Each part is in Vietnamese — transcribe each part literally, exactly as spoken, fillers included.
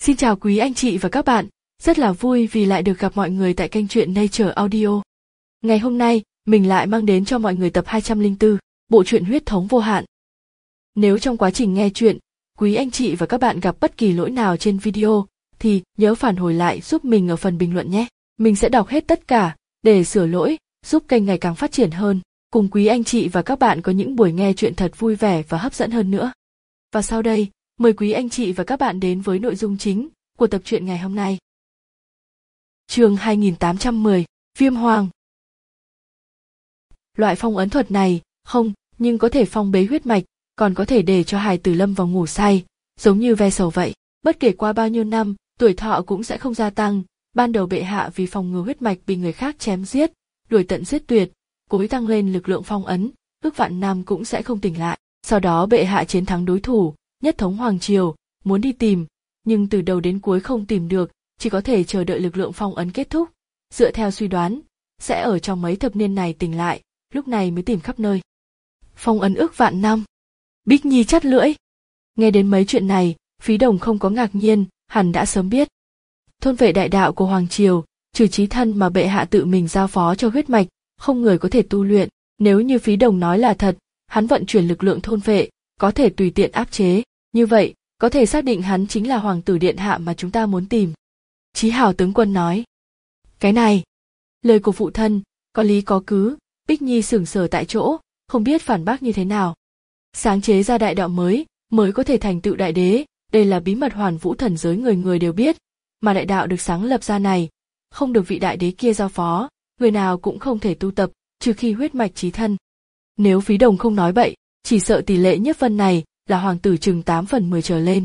Xin chào quý anh chị và các bạn, rất là vui vì lại được gặp mọi người tại kênh truyện Nature Audio. Ngày hôm nay, mình lại mang đến cho mọi người tập hai trăm lẻ bốn, bộ truyện Huyết thống vô hạn. Nếu trong quá trình nghe truyện, quý anh chị và các bạn gặp bất kỳ lỗi nào trên video, thì nhớ phản hồi lại giúp mình ở phần bình luận nhé. Mình sẽ đọc hết tất cả, để sửa lỗi, giúp kênh ngày càng phát triển hơn, cùng quý anh chị và các bạn có những buổi nghe truyện thật vui vẻ và hấp dẫn hơn nữa. Và sau đây, mời quý anh chị và các bạn đến với nội dung chính của tập truyện ngày hôm nay. Chương hai nghìn tám trăm mười, Viêm Hoàng. Loại phong ấn thuật này, không, nhưng có thể phong bế huyết mạch, còn có thể để cho hài tử lâm vào ngủ say, giống như ve sầu vậy. Bất kể qua bao nhiêu năm, tuổi thọ cũng sẽ không gia tăng. Ban đầu bệ hạ vì phòng ngừa huyết mạch bị người khác chém giết, đuổi tận giết tuyệt, cố ý tăng lên lực lượng phong ấn, ước vạn năm cũng sẽ không tỉnh lại. Sau đó bệ hạ chiến thắng đối thủ, nhất thống hoàng triều, muốn đi tìm, nhưng từ đầu đến cuối không tìm được, chỉ có thể chờ đợi lực lượng phong ấn kết thúc. Dựa theo suy đoán, sẽ ở trong mấy thập niên này tỉnh lại, lúc này mới tìm khắp nơi. Phong ấn ước vạn năm. Bích Nhi chắt lưỡi. Nghe đến mấy chuyện này, Phí Đồng không có ngạc nhiên, hẳn đã sớm biết. Thôn vệ đại đạo của hoàng triều, trừ chí thân mà bệ hạ tự mình giao phó cho huyết mạch, không người có thể tu luyện. Nếu như Phí Đồng nói là thật, hắn vận chuyển lực lượng thôn vệ, có thể tùy tiện áp chế. Như vậy, có thể xác định hắn chính là hoàng tử điện hạ mà chúng ta muốn tìm. Chí Hào tướng quân nói. Cái này, lời của phụ thân, có lý có cứ. Bích Nhi sững sờ tại chỗ, không biết phản bác như thế nào. Sáng chế ra đại đạo mới, mới có thể thành tựu đại đế, đây là bí mật hoàn vũ thần giới người người đều biết. Mà đại đạo được sáng lập ra này, không được vị đại đế kia giao phó, người nào cũng không thể tu tập, trừ khi huyết mạch chí thân. Nếu Phí Đồng không nói bậy, chỉ sợ tỷ lệ Nhiếp Vân này là hoàng tử chừng tám phần mười trở lên.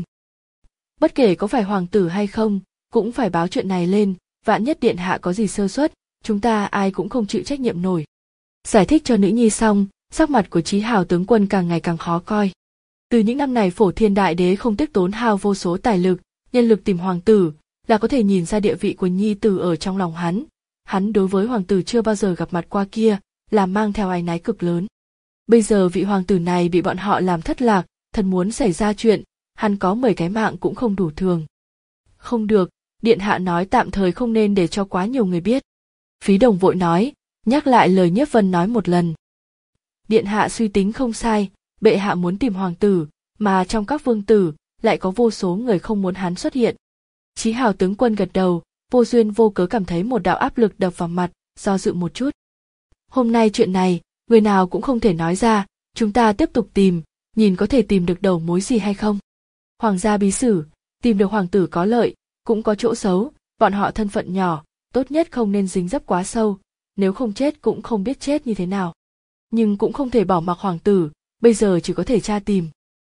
Bất kể có phải hoàng tử hay không, cũng phải báo chuyện này lên, vạn nhất điện hạ có gì sơ suất, chúng ta ai cũng không chịu trách nhiệm nổi. Giải thích cho nữ nhi xong, sắc mặt của Chí Hào tướng quân càng ngày càng khó coi. Từ những năm này Phổ Thiên đại đế không tiếc tốn hao vô số tài lực, nhân lực tìm hoàng tử, là có thể nhìn ra địa vị của nhi tử ở trong lòng hắn. Hắn đối với hoàng tử chưa bao giờ gặp mặt qua kia, là mang theo áy náy cực lớn. Bây giờ vị hoàng tử này bị bọn họ làm thất lạc, thật muốn xảy ra chuyện, hắn có mười cái mạng cũng không đủ thường. Không được, điện hạ nói tạm thời không nên để cho quá nhiều người biết. Phí Đồng vội nói, nhắc lại lời Nhiếp Vân nói một lần. Điện hạ suy tính không sai, bệ hạ muốn tìm hoàng tử, mà trong các vương tử, lại có vô số người không muốn hắn xuất hiện. Chí Hào tướng quân gật đầu, vô duyên vô cớ cảm thấy một đạo áp lực đập vào mặt, do dự một chút. Hôm nay chuyện này, người nào cũng không thể nói ra, chúng ta tiếp tục tìm, nhìn có thể tìm được đầu mối gì hay không. Hoàng gia bí sử, tìm được hoàng tử có lợi, cũng có chỗ xấu, bọn họ thân phận nhỏ, tốt nhất không nên dính dấp quá sâu, nếu không chết cũng không biết chết như thế nào. Nhưng cũng không thể bỏ mặc hoàng tử, bây giờ chỉ có thể tra tìm.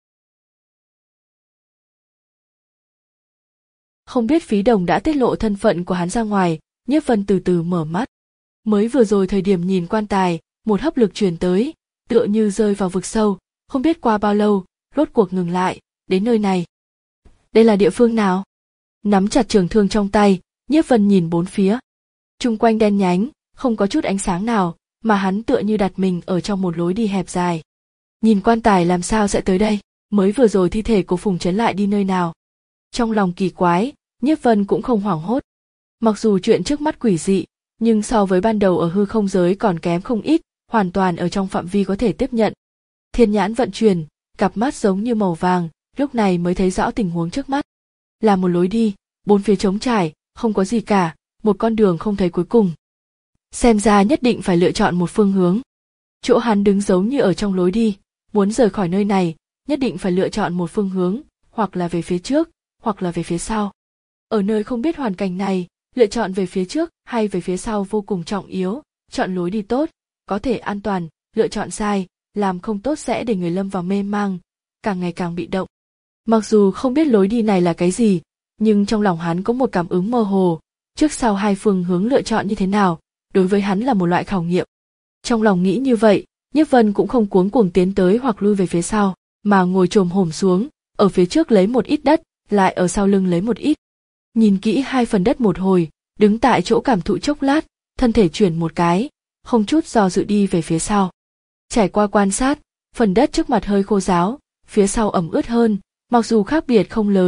Không biết Phí Đồng đã tiết lộ thân phận của hắn ra ngoài, Nhiếp Vân từ từ mở mắt. Mới vừa rồi thời điểm nhìn quan tài, một hấp lực truyền tới, tựa như rơi vào vực sâu, không biết qua bao lâu, rốt cuộc ngừng lại, đến nơi này. Đây là địa phương nào? Nắm chặt trường thương trong tay, Nhiếp Vân nhìn bốn phía. Chung quanh đen nhánh, không có chút ánh sáng nào, mà hắn tựa như đặt mình ở trong một lối đi hẹp dài. Nhìn quan tài làm sao sẽ tới đây? Mới vừa rồi thi thể của Phùng Trấn lại đi nơi nào? Trong lòng kỳ quái, Nhiếp Vân cũng không hoảng hốt. Mặc dù chuyện trước mắt quỷ dị, nhưng so với ban đầu ở hư không giới còn kém không ít, hoàn toàn ở trong phạm vi có thể tiếp nhận. Thiên nhãn vận chuyển, cặp mắt giống như màu vàng, lúc này mới thấy rõ tình huống trước mắt. Là một lối đi, bốn phía trống trải, không có gì cả, một con đường không thấy cuối cùng. Xem ra nhất định phải lựa chọn một phương hướng. Chỗ hắn đứng giống như ở trong lối đi, muốn rời khỏi nơi này, nhất định phải lựa chọn một phương hướng, hoặc là về phía trước, hoặc là về phía sau. Ở nơi không biết hoàn cảnh này, lựa chọn về phía trước hay về phía sau vô cùng trọng yếu, chọn lối đi tốt, có thể an toàn, lựa chọn sai, làm không tốt sẽ để người lâm vào mê mang, càng ngày càng bị động. Mặc dù không biết lối đi này là cái gì, nhưng trong lòng hắn có một cảm ứng mơ hồ, trước sau hai phương hướng lựa chọn như thế nào, đối với hắn là một loại khảo nghiệm. Trong lòng nghĩ như vậy, Nhiếp Vân cũng không cuống cuồng tiến tới hoặc lui về phía sau, mà ngồi chồm hổm xuống, ở phía trước lấy một ít đất, lại ở sau lưng lấy một ít. Nhìn kỹ hai phần đất một hồi, đứng tại chỗ cảm thụ chốc lát, thân thể chuyển một cái, không chút do dự đi về phía sau. Trải qua quan sát, phần đất trước mặt hơi khô ráo, phía sau ẩm ướt hơn, mặc dù khác biệt không lớn,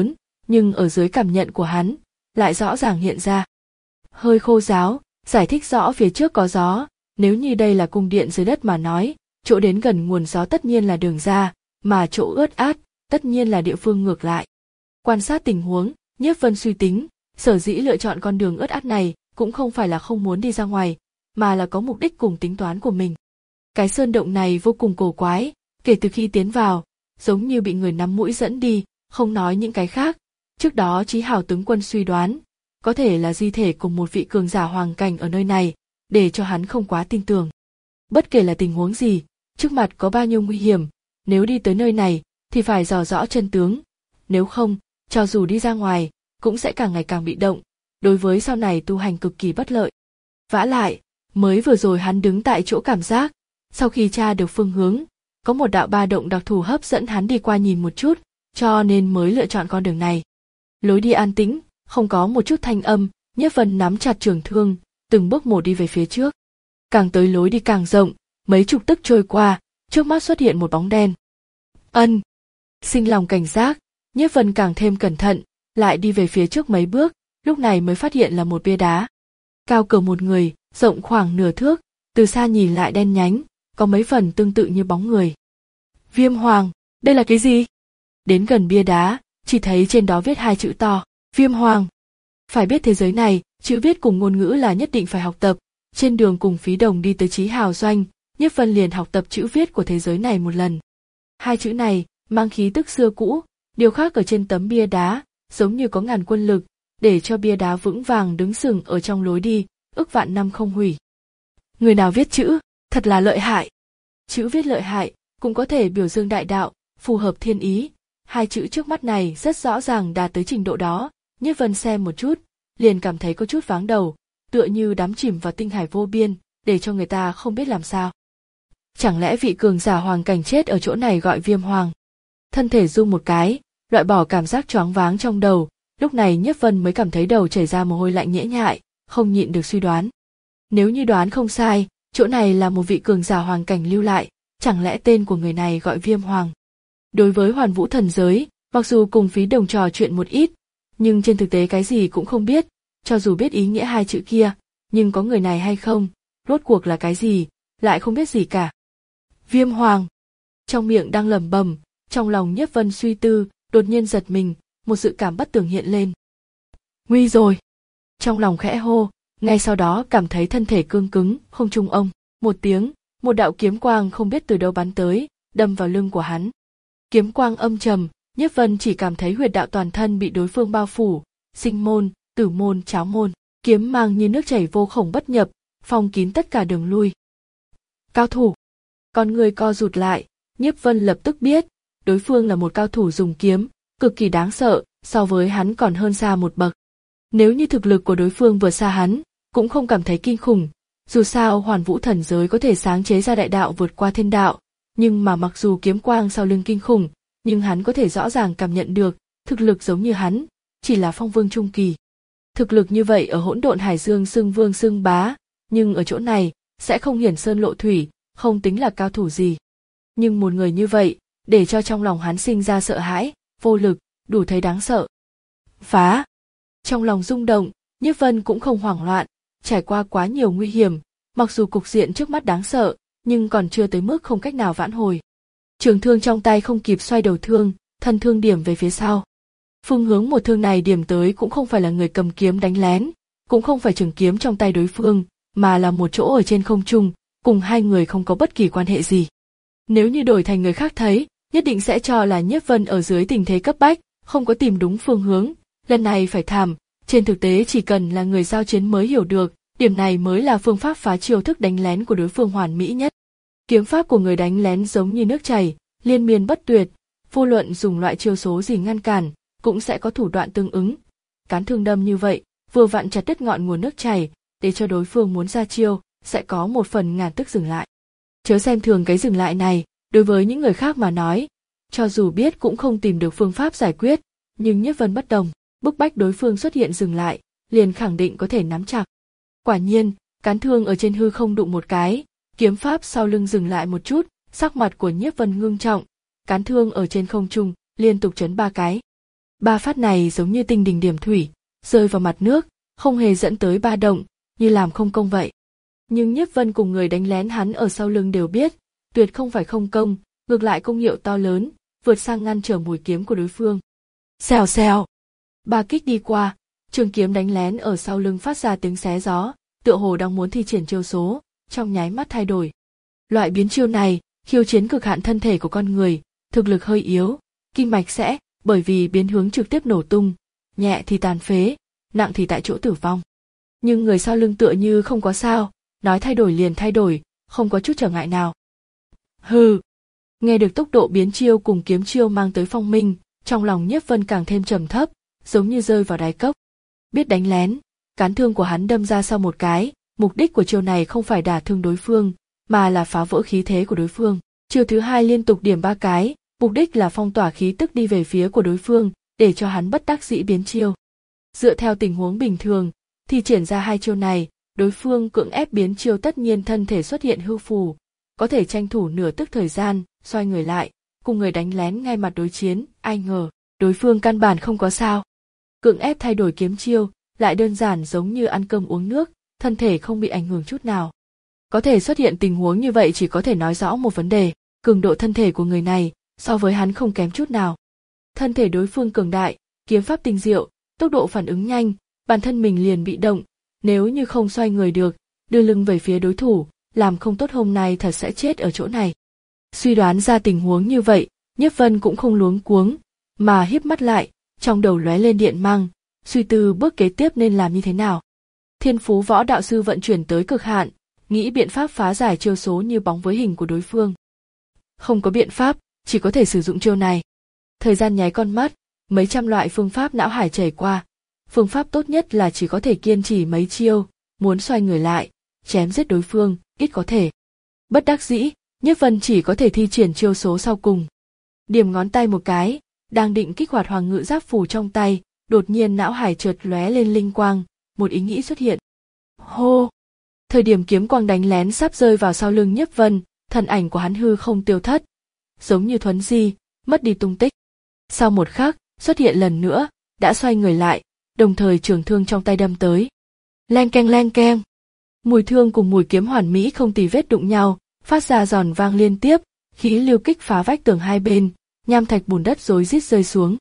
nhưng ở dưới cảm nhận của hắn lại rõ ràng hiện ra. Hơi khô ráo, giải thích rõ phía trước có gió, nếu như đây là cung điện dưới đất mà nói, chỗ đến gần nguồn gió tất nhiên là đường ra, mà chỗ ướt át, tất nhiên là địa phương ngược lại. Quan sát tình huống, Nhiếp Vân suy tính, sở dĩ lựa chọn con đường ướt át này cũng không phải là không muốn đi ra ngoài, mà là có mục đích cùng tính toán của mình. Cái sơn động này vô cùng cổ quái, kể từ khi tiến vào, giống như bị người nắm mũi dẫn đi, không nói những cái khác. Trước đó Chí Hào tướng quân suy đoán, có thể là di thể cùng một vị cường giả hoàng cảnh ở nơi này, để cho hắn không quá tin tưởng. Bất kể là tình huống gì, trước mặt có bao nhiêu nguy hiểm, nếu đi tới nơi này thì phải dò rõ chân tướng, nếu không, cho dù đi ra ngoài, cũng sẽ càng ngày càng bị động, đối với sau này tu hành cực kỳ bất lợi. Vả lại, mới vừa rồi hắn đứng tại chỗ cảm giác, sau khi tra được phương hướng, có một đạo ba động đặc thù hấp dẫn hắn đi qua nhìn một chút, cho nên mới lựa chọn con đường này. Lối đi an tĩnh, không có một chút thanh âm, Nhiếp Vân nắm chặt trường thương, từng bước một đi về phía trước. Càng tới lối đi càng rộng, mấy chục tức trôi qua, trước mắt xuất hiện một bóng đen. Ân, sinh lòng cảnh giác, Nhiếp Vân càng thêm cẩn thận, lại đi về phía trước mấy bước, lúc này mới phát hiện là một bia đá. Cao cỡ một người, rộng khoảng nửa thước, từ xa nhìn lại đen nhánh, có mấy phần tương tự như bóng người. Viêm Hoàng, đây là cái gì? Đến gần bia đá, chỉ thấy trên đó viết hai chữ to, Viêm Hoàng. Phải biết thế giới này, chữ viết cùng ngôn ngữ là nhất định phải học tập. Trên đường cùng Phí Đồng đi tới Chí Hào doanh, Nhiếp Vân liền học tập chữ viết của thế giới này một lần. Hai chữ này mang khí tức xưa cũ, điều khác ở trên tấm bia đá, giống như có ngàn quân lực, để cho bia đá vững vàng đứng sừng ở trong lối đi, ức vạn năm không hủy. Người nào viết chữ, thật là lợi hại. Chữ viết lợi hại, cũng có thể biểu dương đại đạo, phù hợp thiên ý. Hai chữ trước mắt này rất rõ ràng đạt tới trình độ đó, Nhiếp Vân xem một chút, liền cảm thấy có chút váng đầu, tựa như đắm chìm vào tinh hải vô biên, để cho người ta không biết làm sao. Chẳng lẽ vị cường giả hoàng cảnh chết ở chỗ này gọi Viêm Hoàng? Thân thể rung một cái, loại bỏ cảm giác choáng váng trong đầu, lúc này Nhiếp Vân mới cảm thấy đầu chảy ra mồ hôi lạnh nhễ nhại, không nhịn được suy đoán. Nếu như đoán không sai, chỗ này là một vị cường giả hoàng cảnh lưu lại, chẳng lẽ tên của người này gọi Viêm Hoàng? Đối với Hoàn Vũ thần giới, mặc dù cùng Phí Đồng trò chuyện một ít, nhưng trên thực tế cái gì cũng không biết, cho dù biết ý nghĩa hai chữ kia, nhưng có người này hay không, rốt cuộc là cái gì, lại không biết gì cả. Viêm Hoàng. Trong miệng đang lẩm bẩm, trong lòng Nhiếp Vân suy tư, đột nhiên giật mình, một dự cảm bất tường hiện lên. Nguy rồi. Trong lòng khẽ hô, ngay sau đó cảm thấy thân thể cương cứng, không trung ông, một tiếng, một đạo kiếm quang không biết từ đâu bắn tới, đâm vào lưng của hắn. Kiếm quang âm trầm, Nhiếp Vân chỉ cảm thấy huyệt đạo toàn thân bị đối phương bao phủ, sinh môn, tử môn, cháo môn, kiếm mang như nước chảy vô khổng bất nhập, phong kín tất cả đường lui. Cao thủ. Con người co rụt lại, Nhiếp Vân lập tức biết, đối phương là một cao thủ dùng kiếm, cực kỳ đáng sợ, so với hắn còn hơn xa một bậc. Nếu như thực lực của đối phương vượt xa hắn, cũng không cảm thấy kinh khủng, dù sao Hoàn Vũ thần giới có thể sáng chế ra đại đạo vượt qua thiên đạo, nhưng mà mặc dù kiếm quang sau lưng kinh khủng, nhưng hắn có thể rõ ràng cảm nhận được, thực lực giống như hắn, chỉ là phong vương trung kỳ. Thực lực như vậy ở hỗn độn hải dương xưng vương xưng bá, nhưng ở chỗ này, sẽ không hiển sơn lộ thủy, không tính là cao thủ gì. Nhưng một người như vậy, để cho trong lòng hắn sinh ra sợ hãi, vô lực, đủ thấy đáng sợ. Phá! Trong lòng rung động, Nhiếp Vân cũng không hoảng loạn, trải qua quá nhiều nguy hiểm, mặc dù cục diện trước mắt đáng sợ, nhưng còn chưa tới mức không cách nào vãn hồi. Trường thương trong tay không kịp xoay đầu thương, thân thương điểm về phía sau. Phương hướng một thương này điểm tới cũng không phải là người cầm kiếm đánh lén, cũng không phải trường kiếm trong tay đối phương, mà là một chỗ ở trên không trung, cùng hai người không có bất kỳ quan hệ gì. Nếu như đổi thành người khác thấy, nhất định sẽ cho là Nhiếp Vân ở dưới tình thế cấp bách, không có tìm đúng phương hướng, lần này phải thảm, trên thực tế chỉ cần là người giao chiến mới hiểu được, điểm này mới là phương pháp phá chiêu thức đánh lén của đối phương hoàn mỹ nhất. Kiếm pháp của người đánh lén giống như nước chảy, liên miên bất tuyệt, vô luận dùng loại chiêu số gì ngăn cản, cũng sẽ có thủ đoạn tương ứng. Cán thương đâm như vậy, vừa vặn chặt đứt ngọn nguồn nước chảy, để cho đối phương muốn ra chiêu, sẽ có một phần ngàn tức dừng lại. Chớ xem thường cái dừng lại này, đối với những người khác mà nói, cho dù biết cũng không tìm được phương pháp giải quyết, nhưng Nhiếp Vân bất đồng, bức bách đối phương xuất hiện dừng lại, liền khẳng định có thể nắm chặt. Quả nhiên, cán thương ở trên hư không đụng một cái, kiếm pháp sau lưng dừng lại một chút, sắc mặt của Nhiếp Vân ngưng trọng, cán thương ở trên không trung liên tục chấn ba cái. Ba phát này giống như tinh đình điểm thủy, rơi vào mặt nước, không hề dẫn tới ba động, như làm không công vậy. Nhưng Nhiếp Vân cùng người đánh lén hắn ở sau lưng đều biết, tuyệt không phải không công, ngược lại công hiệu to lớn, vượt sang ngăn trở mũi kiếm của đối phương. Xèo xèo. Ba kích đi qua, trường kiếm đánh lén ở sau lưng phát ra tiếng xé gió, tựa hồ đang muốn thi triển chiêu số, trong nháy mắt thay đổi. Loại biến chiêu này, khiêu chiến cực hạn thân thể của con người, thực lực hơi yếu, kinh mạch sẽ, bởi vì biến hướng trực tiếp nổ tung, nhẹ thì tàn phế, nặng thì tại chỗ tử vong. Nhưng người sau lưng tựa như không có sao, nói thay đổi liền thay đổi, không có chút trở ngại nào. Hừ. Nghe được tốc độ biến chiêu cùng kiếm chiêu mang tới phong minh, trong lòng Nhiếp Vân càng thêm trầm thấp, giống như rơi vào đáy cốc. Biết đánh lén, cán thương của hắn đâm ra sau một cái, mục đích của chiêu này không phải đả thương đối phương, mà là phá vỡ khí thế của đối phương. Chiêu thứ hai liên tục điểm ba cái, mục đích là phong tỏa khí tức đi về phía của đối phương, để cho hắn bất đắc dĩ biến chiêu. Dựa theo tình huống bình thường, thì triển ra hai chiêu này, đối phương cưỡng ép biến chiêu tất nhiên thân thể xuất hiện hư phù, có thể tranh thủ nửa tức thời gian, xoay người lại, cùng người đánh lén ngay mặt đối chiến, ai ngờ, đối phương căn bản không có sao. Cưỡng ép thay đổi kiếm chiêu, lại đơn giản giống như ăn cơm uống nước, thân thể không bị ảnh hưởng chút nào. Có thể xuất hiện tình huống như vậy chỉ có thể nói rõ một vấn đề, cường độ thân thể của người này, so với hắn không kém chút nào. Thân thể đối phương cường đại, kiếm pháp tinh diệu, tốc độ phản ứng nhanh, bản thân mình liền bị động, nếu như không xoay người được, đưa lưng về phía đối thủ, làm không tốt hôm nay thật sẽ chết ở chỗ này. Suy đoán ra tình huống như vậy, Nhiếp Vân cũng không luống cuống, mà híp mắt lại, trong đầu lóe lên điện mang, suy tư bước kế tiếp nên làm như thế nào. Thiên phú võ đạo sư vận chuyển tới cực hạn, nghĩ biện pháp phá giải chiêu số như bóng với hình của đối phương. Không có biện pháp, chỉ có thể sử dụng chiêu này. Thời gian nháy con mắt, mấy trăm loại phương pháp não hải chảy qua. Phương pháp tốt nhất là chỉ có thể kiên trì mấy chiêu, muốn xoay người lại, chém giết đối phương, ít có thể. Bất đắc dĩ, Nhiếp Vân chỉ có thể thi triển chiêu số sau cùng. Điểm ngón tay một cái, đang định kích hoạt hoàng ngự giáp phù trong tay, đột nhiên não hải chợt lóe lên linh quang, một ý nghĩ xuất hiện. Hô! Thời điểm kiếm quang đánh lén sắp rơi vào sau lưng Nhiếp Vân, thân ảnh của hắn hư không tiêu thất, giống như thuấn di, mất đi tung tích. Sau một khắc, xuất hiện lần nữa, đã xoay người lại, đồng thời trường thương trong tay đâm tới. Leng keng leng keng. Mùi thương cùng mùi kiếm hoàn mỹ không tì vết đụng nhau, phát ra giòn vang liên tiếp, khí lưu kích phá vách tường hai bên, nham thạch bùn đất rối rít rơi xuống.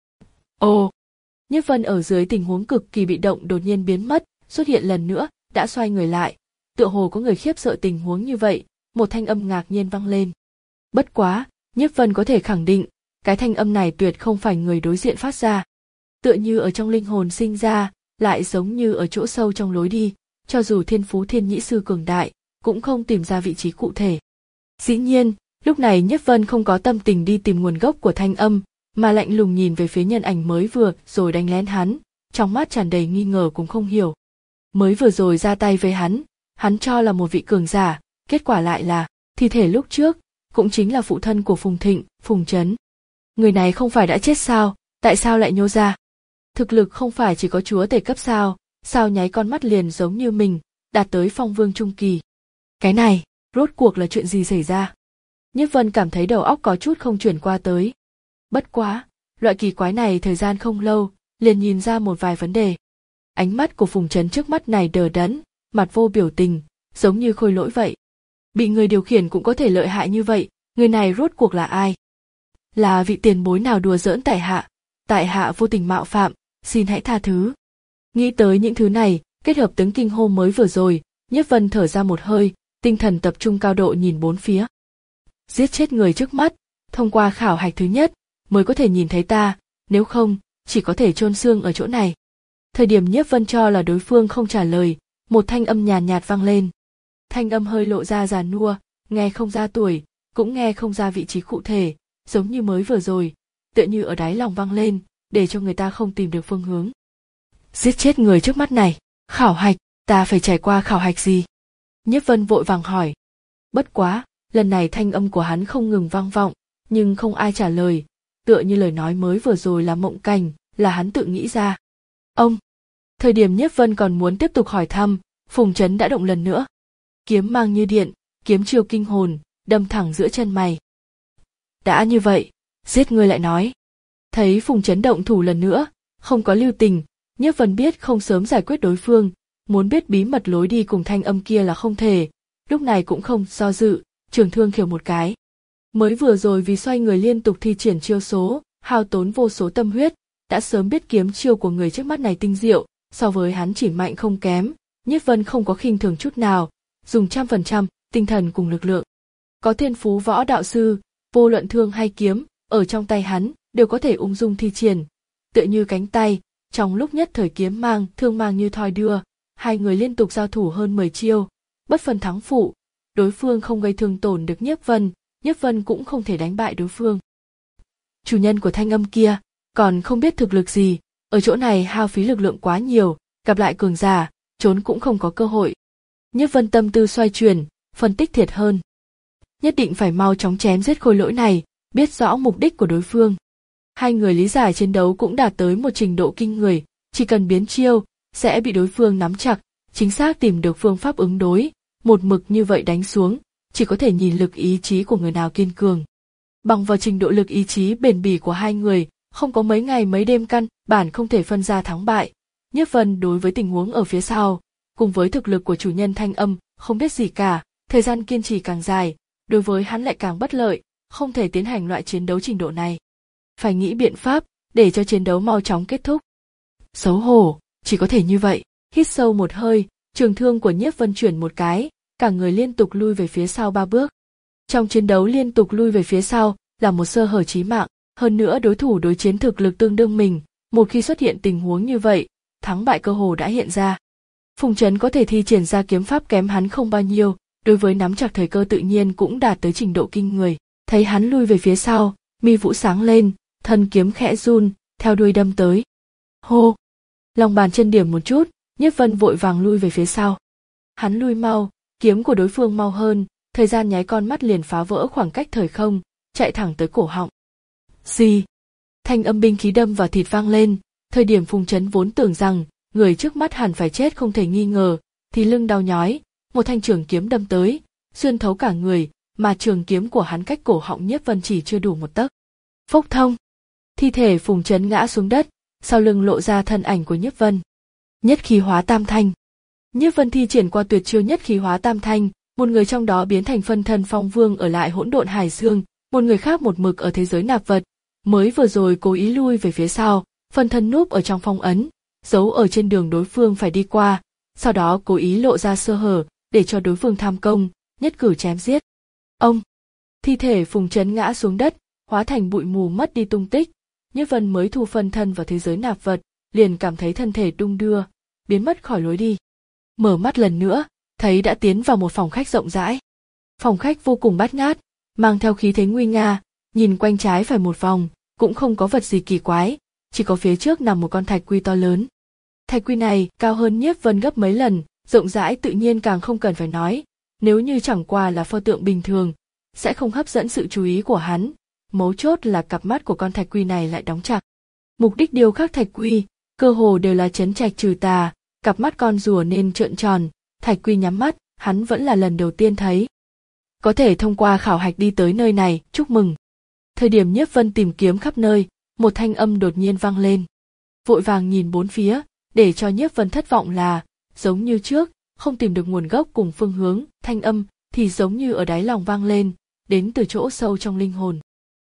Ồ! Nhiếp Vân ở dưới tình huống cực kỳ bị động đột nhiên biến mất, xuất hiện lần nữa, đã xoay người lại, tựa hồ có người khiếp sợ tình huống như vậy, một thanh âm ngạc nhiên vang lên. Bất quá, Nhiếp Vân có thể khẳng định, cái thanh âm này tuyệt không phải người đối diện phát ra. Tựa như ở trong linh hồn sinh ra, lại giống như ở chỗ sâu trong lối đi, cho dù thiên phú thiên nhĩ sư cường đại, cũng không tìm ra vị trí cụ thể. Dĩ nhiên, lúc này Nhiếp Vân không có tâm tình đi tìm nguồn gốc của thanh âm, mà lạnh lùng nhìn về phía nhân ảnh mới vừa rồi đánh lén hắn, trong mắt tràn đầy nghi ngờ cũng không hiểu. Mới vừa rồi ra tay với hắn, hắn cho là một vị cường giả, kết quả lại là thi thể lúc trước, cũng chính là phụ thân của Phùng Thịnh, Phùng Trấn. Người này không phải đã chết sao, tại sao lại nhô ra? Thực lực không phải chỉ có chúa tể cấp sao, sao nháy con mắt liền giống như mình, đạt tới phong vương trung kỳ. Cái này, rốt cuộc là chuyện gì xảy ra? Nhiếp Vân cảm thấy đầu óc có chút không chuyển qua tới. Bất quá, loại kỳ quái này thời gian không lâu, liền nhìn ra một vài vấn đề. Ánh mắt của Phùng Trấn trước mắt này đờ đẫn, mặt vô biểu tình, giống như khôi lỗi vậy. Bị người điều khiển cũng có thể lợi hại như vậy, người này rốt cuộc là ai? Là vị tiền bối nào đùa giỡn tại hạ, tại hạ vô tình mạo phạm, xin hãy tha thứ. Nghĩ tới những thứ này, kết hợp tiếng kinh hô mới vừa rồi, Nhiếp Vân thở ra một hơi, tinh thần tập trung cao độ nhìn bốn phía. Giết chết người trước mắt, thông qua khảo hạch thứ nhất, mới có thể nhìn thấy ta, nếu không, chỉ có thể chôn xương ở chỗ này. Thời điểm Nhiếp Vân cho là đối phương không trả lời, một thanh âm nhàn nhạt vang lên. Thanh âm hơi lộ ra già nua, nghe không ra tuổi, cũng nghe không ra vị trí cụ thể, giống như mới vừa rồi, tựa như ở đáy lòng vang lên, để cho người ta không tìm được phương hướng. Giết chết người trước mắt này, khảo hạch, ta phải trải qua khảo hạch gì? Nhiếp Vân vội vàng hỏi. Bất quá, lần này thanh âm của hắn không ngừng vang vọng, nhưng không ai trả lời, tựa như lời nói mới vừa rồi là mộng cảnh, là hắn tự nghĩ ra. Ông! Thời điểm Nhiếp Vân còn muốn tiếp tục hỏi thăm, Phùng Trấn đã động lần nữa. Kiếm mang như điện, kiếm chiêu kinh hồn, đâm thẳng giữa chân mày. Đã như vậy, giết ngươi lại nói. Thấy Phùng Chấn động thủ lần nữa, không có lưu tình, Nhiếp Vân biết không sớm giải quyết đối phương, muốn biết bí mật lối đi cùng thanh âm kia là không thể, lúc này cũng không do dự, trường thương khiêu một cái. Mới vừa rồi vì xoay người liên tục thi triển chiêu số, hao tốn vô số tâm huyết, đã sớm biết kiếm chiêu của người trước mắt này tinh diệu, so với hắn chỉ mạnh không kém, Nhiếp Vân không có khinh thường chút nào, dùng trăm phần trăm tinh thần cùng lực lượng. Có thiên phú võ đạo sư, vô luận thương hay kiếm, ở trong tay hắn đều có thể ung dung thi triển, tựa như cánh tay, trong lúc nhất thời kiếm mang, thương mang như thoi đưa, hai người liên tục giao thủ hơn mười chiêu, bất phân thắng phụ, đối phương không gây thương tổn được Nhiếp Vân, Nhiếp Vân cũng không thể đánh bại đối phương. Chủ nhân của thanh âm kia, còn không biết thực lực gì, ở chỗ này hao phí lực lượng quá nhiều, gặp lại cường giả, trốn cũng không có cơ hội. Nhiếp Vân tâm tư xoay chuyển, phân tích thiệt hơn. Nhất định phải mau chóng chém giết khôi lỗi này, biết rõ mục đích của đối phương. Hai người lý giải chiến đấu cũng đạt tới một trình độ kinh người, chỉ cần biến chiêu, sẽ bị đối phương nắm chặt, chính xác tìm được phương pháp ứng đối, một mực như vậy đánh xuống, chỉ có thể nhìn lực ý chí của người nào kiên cường. Bằng vào trình độ lực ý chí bền bỉ của hai người, không có mấy ngày mấy đêm căn bản không thể phân ra thắng bại. Nhiếp Vân đối với tình huống ở phía sau, cùng với thực lực của chủ nhân thanh âm, không biết gì cả, thời gian kiên trì càng dài, đối với hắn lại càng bất lợi, không thể tiến hành loại chiến đấu trình độ này. Phải nghĩ biện pháp, để cho chiến đấu mau chóng kết thúc. Xấu hổ, chỉ có thể như vậy, hít sâu một hơi, trường thương của Nhiếp Vân chuyển một cái, cả người liên tục lui về phía sau ba bước. Trong chiến đấu liên tục lui về phía sau, là một sơ hở chí mạng, hơn nữa đối thủ đối chiến thực lực tương đương mình, một khi xuất hiện tình huống như vậy, thắng bại cơ hồ đã hiện ra. Phùng Chấn có thể thi triển ra kiếm pháp kém hắn không bao nhiêu, đối với nắm chặt thời cơ tự nhiên cũng đạt tới trình độ kinh người, thấy hắn lui về phía sau, mi vũ sáng lên, thân kiếm khẽ run, theo đuôi đâm tới. Hô! Lòng bàn chân điểm một chút, Nhiếp Vân vội vàng lui về phía sau. Hắn lui mau, kiếm của đối phương mau hơn, thời gian nháy con mắt liền phá vỡ khoảng cách thời không, chạy thẳng tới cổ họng. Gì? Thanh âm binh khí đâm vào thịt vang lên, thời điểm Phùng Chấn vốn tưởng rằng người trước mắt hẳn phải chết không thể nghi ngờ, thì lưng đau nhói, một thanh trường kiếm đâm tới, xuyên thấu cả người, mà trường kiếm của hắn cách cổ họng Nhiếp Vân chỉ chưa đủ một tấc. Phốc thông, thi thể Phùng Chấn ngã xuống đất, sau lưng lộ ra thân ảnh của Nhiếp Vân. Nhất khí hóa tam thanh. Nhiếp Vân thi triển qua tuyệt chiêu nhất khí hóa tam thanh, một người trong đó biến thành phân thân Phong Vương ở lại hỗn độn hải dương, một người khác một mực ở thế giới nạp vật. Mới vừa rồi cố ý lui về phía sau, phân thân núp ở trong phong ấn, giấu ở trên đường đối phương phải đi qua, sau đó cố ý lộ ra sơ hở để cho đối phương tham công, nhất cử chém giết. Ông, thi thể Phùng Chấn ngã xuống đất, hóa thành bụi mù mất đi tung tích. Nhiếp Vân mới thu phân thân vào thế giới nạp vật, liền cảm thấy thân thể đung đưa, biến mất khỏi lối đi. Mở mắt lần nữa, thấy đã tiến vào một phòng khách rộng rãi. Phòng khách vô cùng bát ngát, mang theo khí thế nguy nga, nhìn quanh trái phải một vòng, cũng không có vật gì kỳ quái, chỉ có phía trước nằm một con thạch quy to lớn. Thạch quy này cao hơn Nhiếp Vân gấp mấy lần, rộng rãi tự nhiên càng không cần phải nói, nếu như chẳng qua là pho tượng bình thường, sẽ không hấp dẫn sự chú ý của hắn, mấu chốt là cặp mắt của con thạch quy này lại đóng chặt. Mục đích điêu khắc thạch quy, cơ hồ đều là trấn trạch trừ tà, cặp mắt con rùa nên trợn tròn, thạch quy nhắm mắt, hắn vẫn là lần đầu tiên thấy. Có thể thông qua khảo hạch đi tới nơi này, chúc mừng. Thời điểm Nhiếp Vân tìm kiếm khắp nơi, một thanh âm đột nhiên vang lên. Vội vàng nhìn bốn phía, để cho Nhiếp Vân thất vọng là, giống như trước, không tìm được nguồn gốc cùng phương hướng, thanh âm thì giống như ở đáy lòng vang lên, đến từ chỗ sâu trong linh hồn.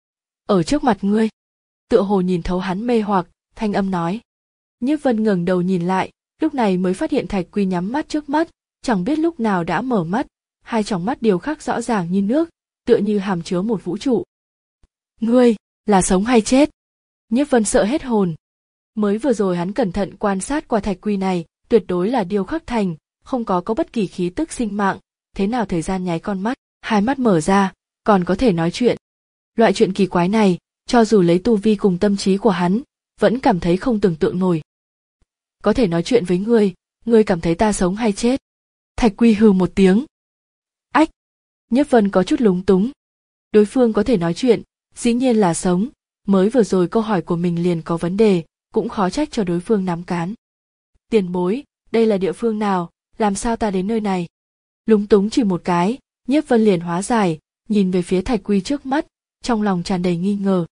Ở trước mặt ngươi, tựa hồ nhìn thấu hắn mê hoặc, thanh âm nói. Nhiếp Vân ngẩng đầu nhìn lại, lúc này mới phát hiện thạch quy nhắm mắt trước mắt, chẳng biết lúc nào đã mở mắt, hai tròng mắt điều khắc rõ ràng như nước, tựa như hàm chứa một vũ trụ. Ngươi, là sống hay chết? Nhiếp Vân sợ hết hồn. Mới vừa rồi hắn cẩn thận quan sát qua thạch quy này, tuyệt đối là điêu khắc thành, không có có bất kỳ khí tức sinh mạng, thế nào thời gian nháy con mắt, hai mắt mở ra, còn có thể nói chuyện. Loại chuyện kỳ quái này, cho dù lấy tu vi cùng tâm trí của hắn, vẫn cảm thấy không tưởng tượng nổi. Có thể nói chuyện với ngươi, ngươi cảm thấy ta sống hay chết? Thạch quy hừ một tiếng. Ách! Nhiếp Vân có chút lúng túng. Đối phương có thể nói chuyện, dĩ nhiên là sống, mới vừa rồi câu hỏi của mình liền có vấn đề, cũng khó trách cho đối phương nắm cán. Tiền bối, đây là địa phương nào, làm sao ta đến nơi này? Lúng túng chỉ một cái, Nhiếp Vân liền hóa giải, nhìn về phía thạch quy trước mắt, trong lòng tràn đầy nghi ngờ.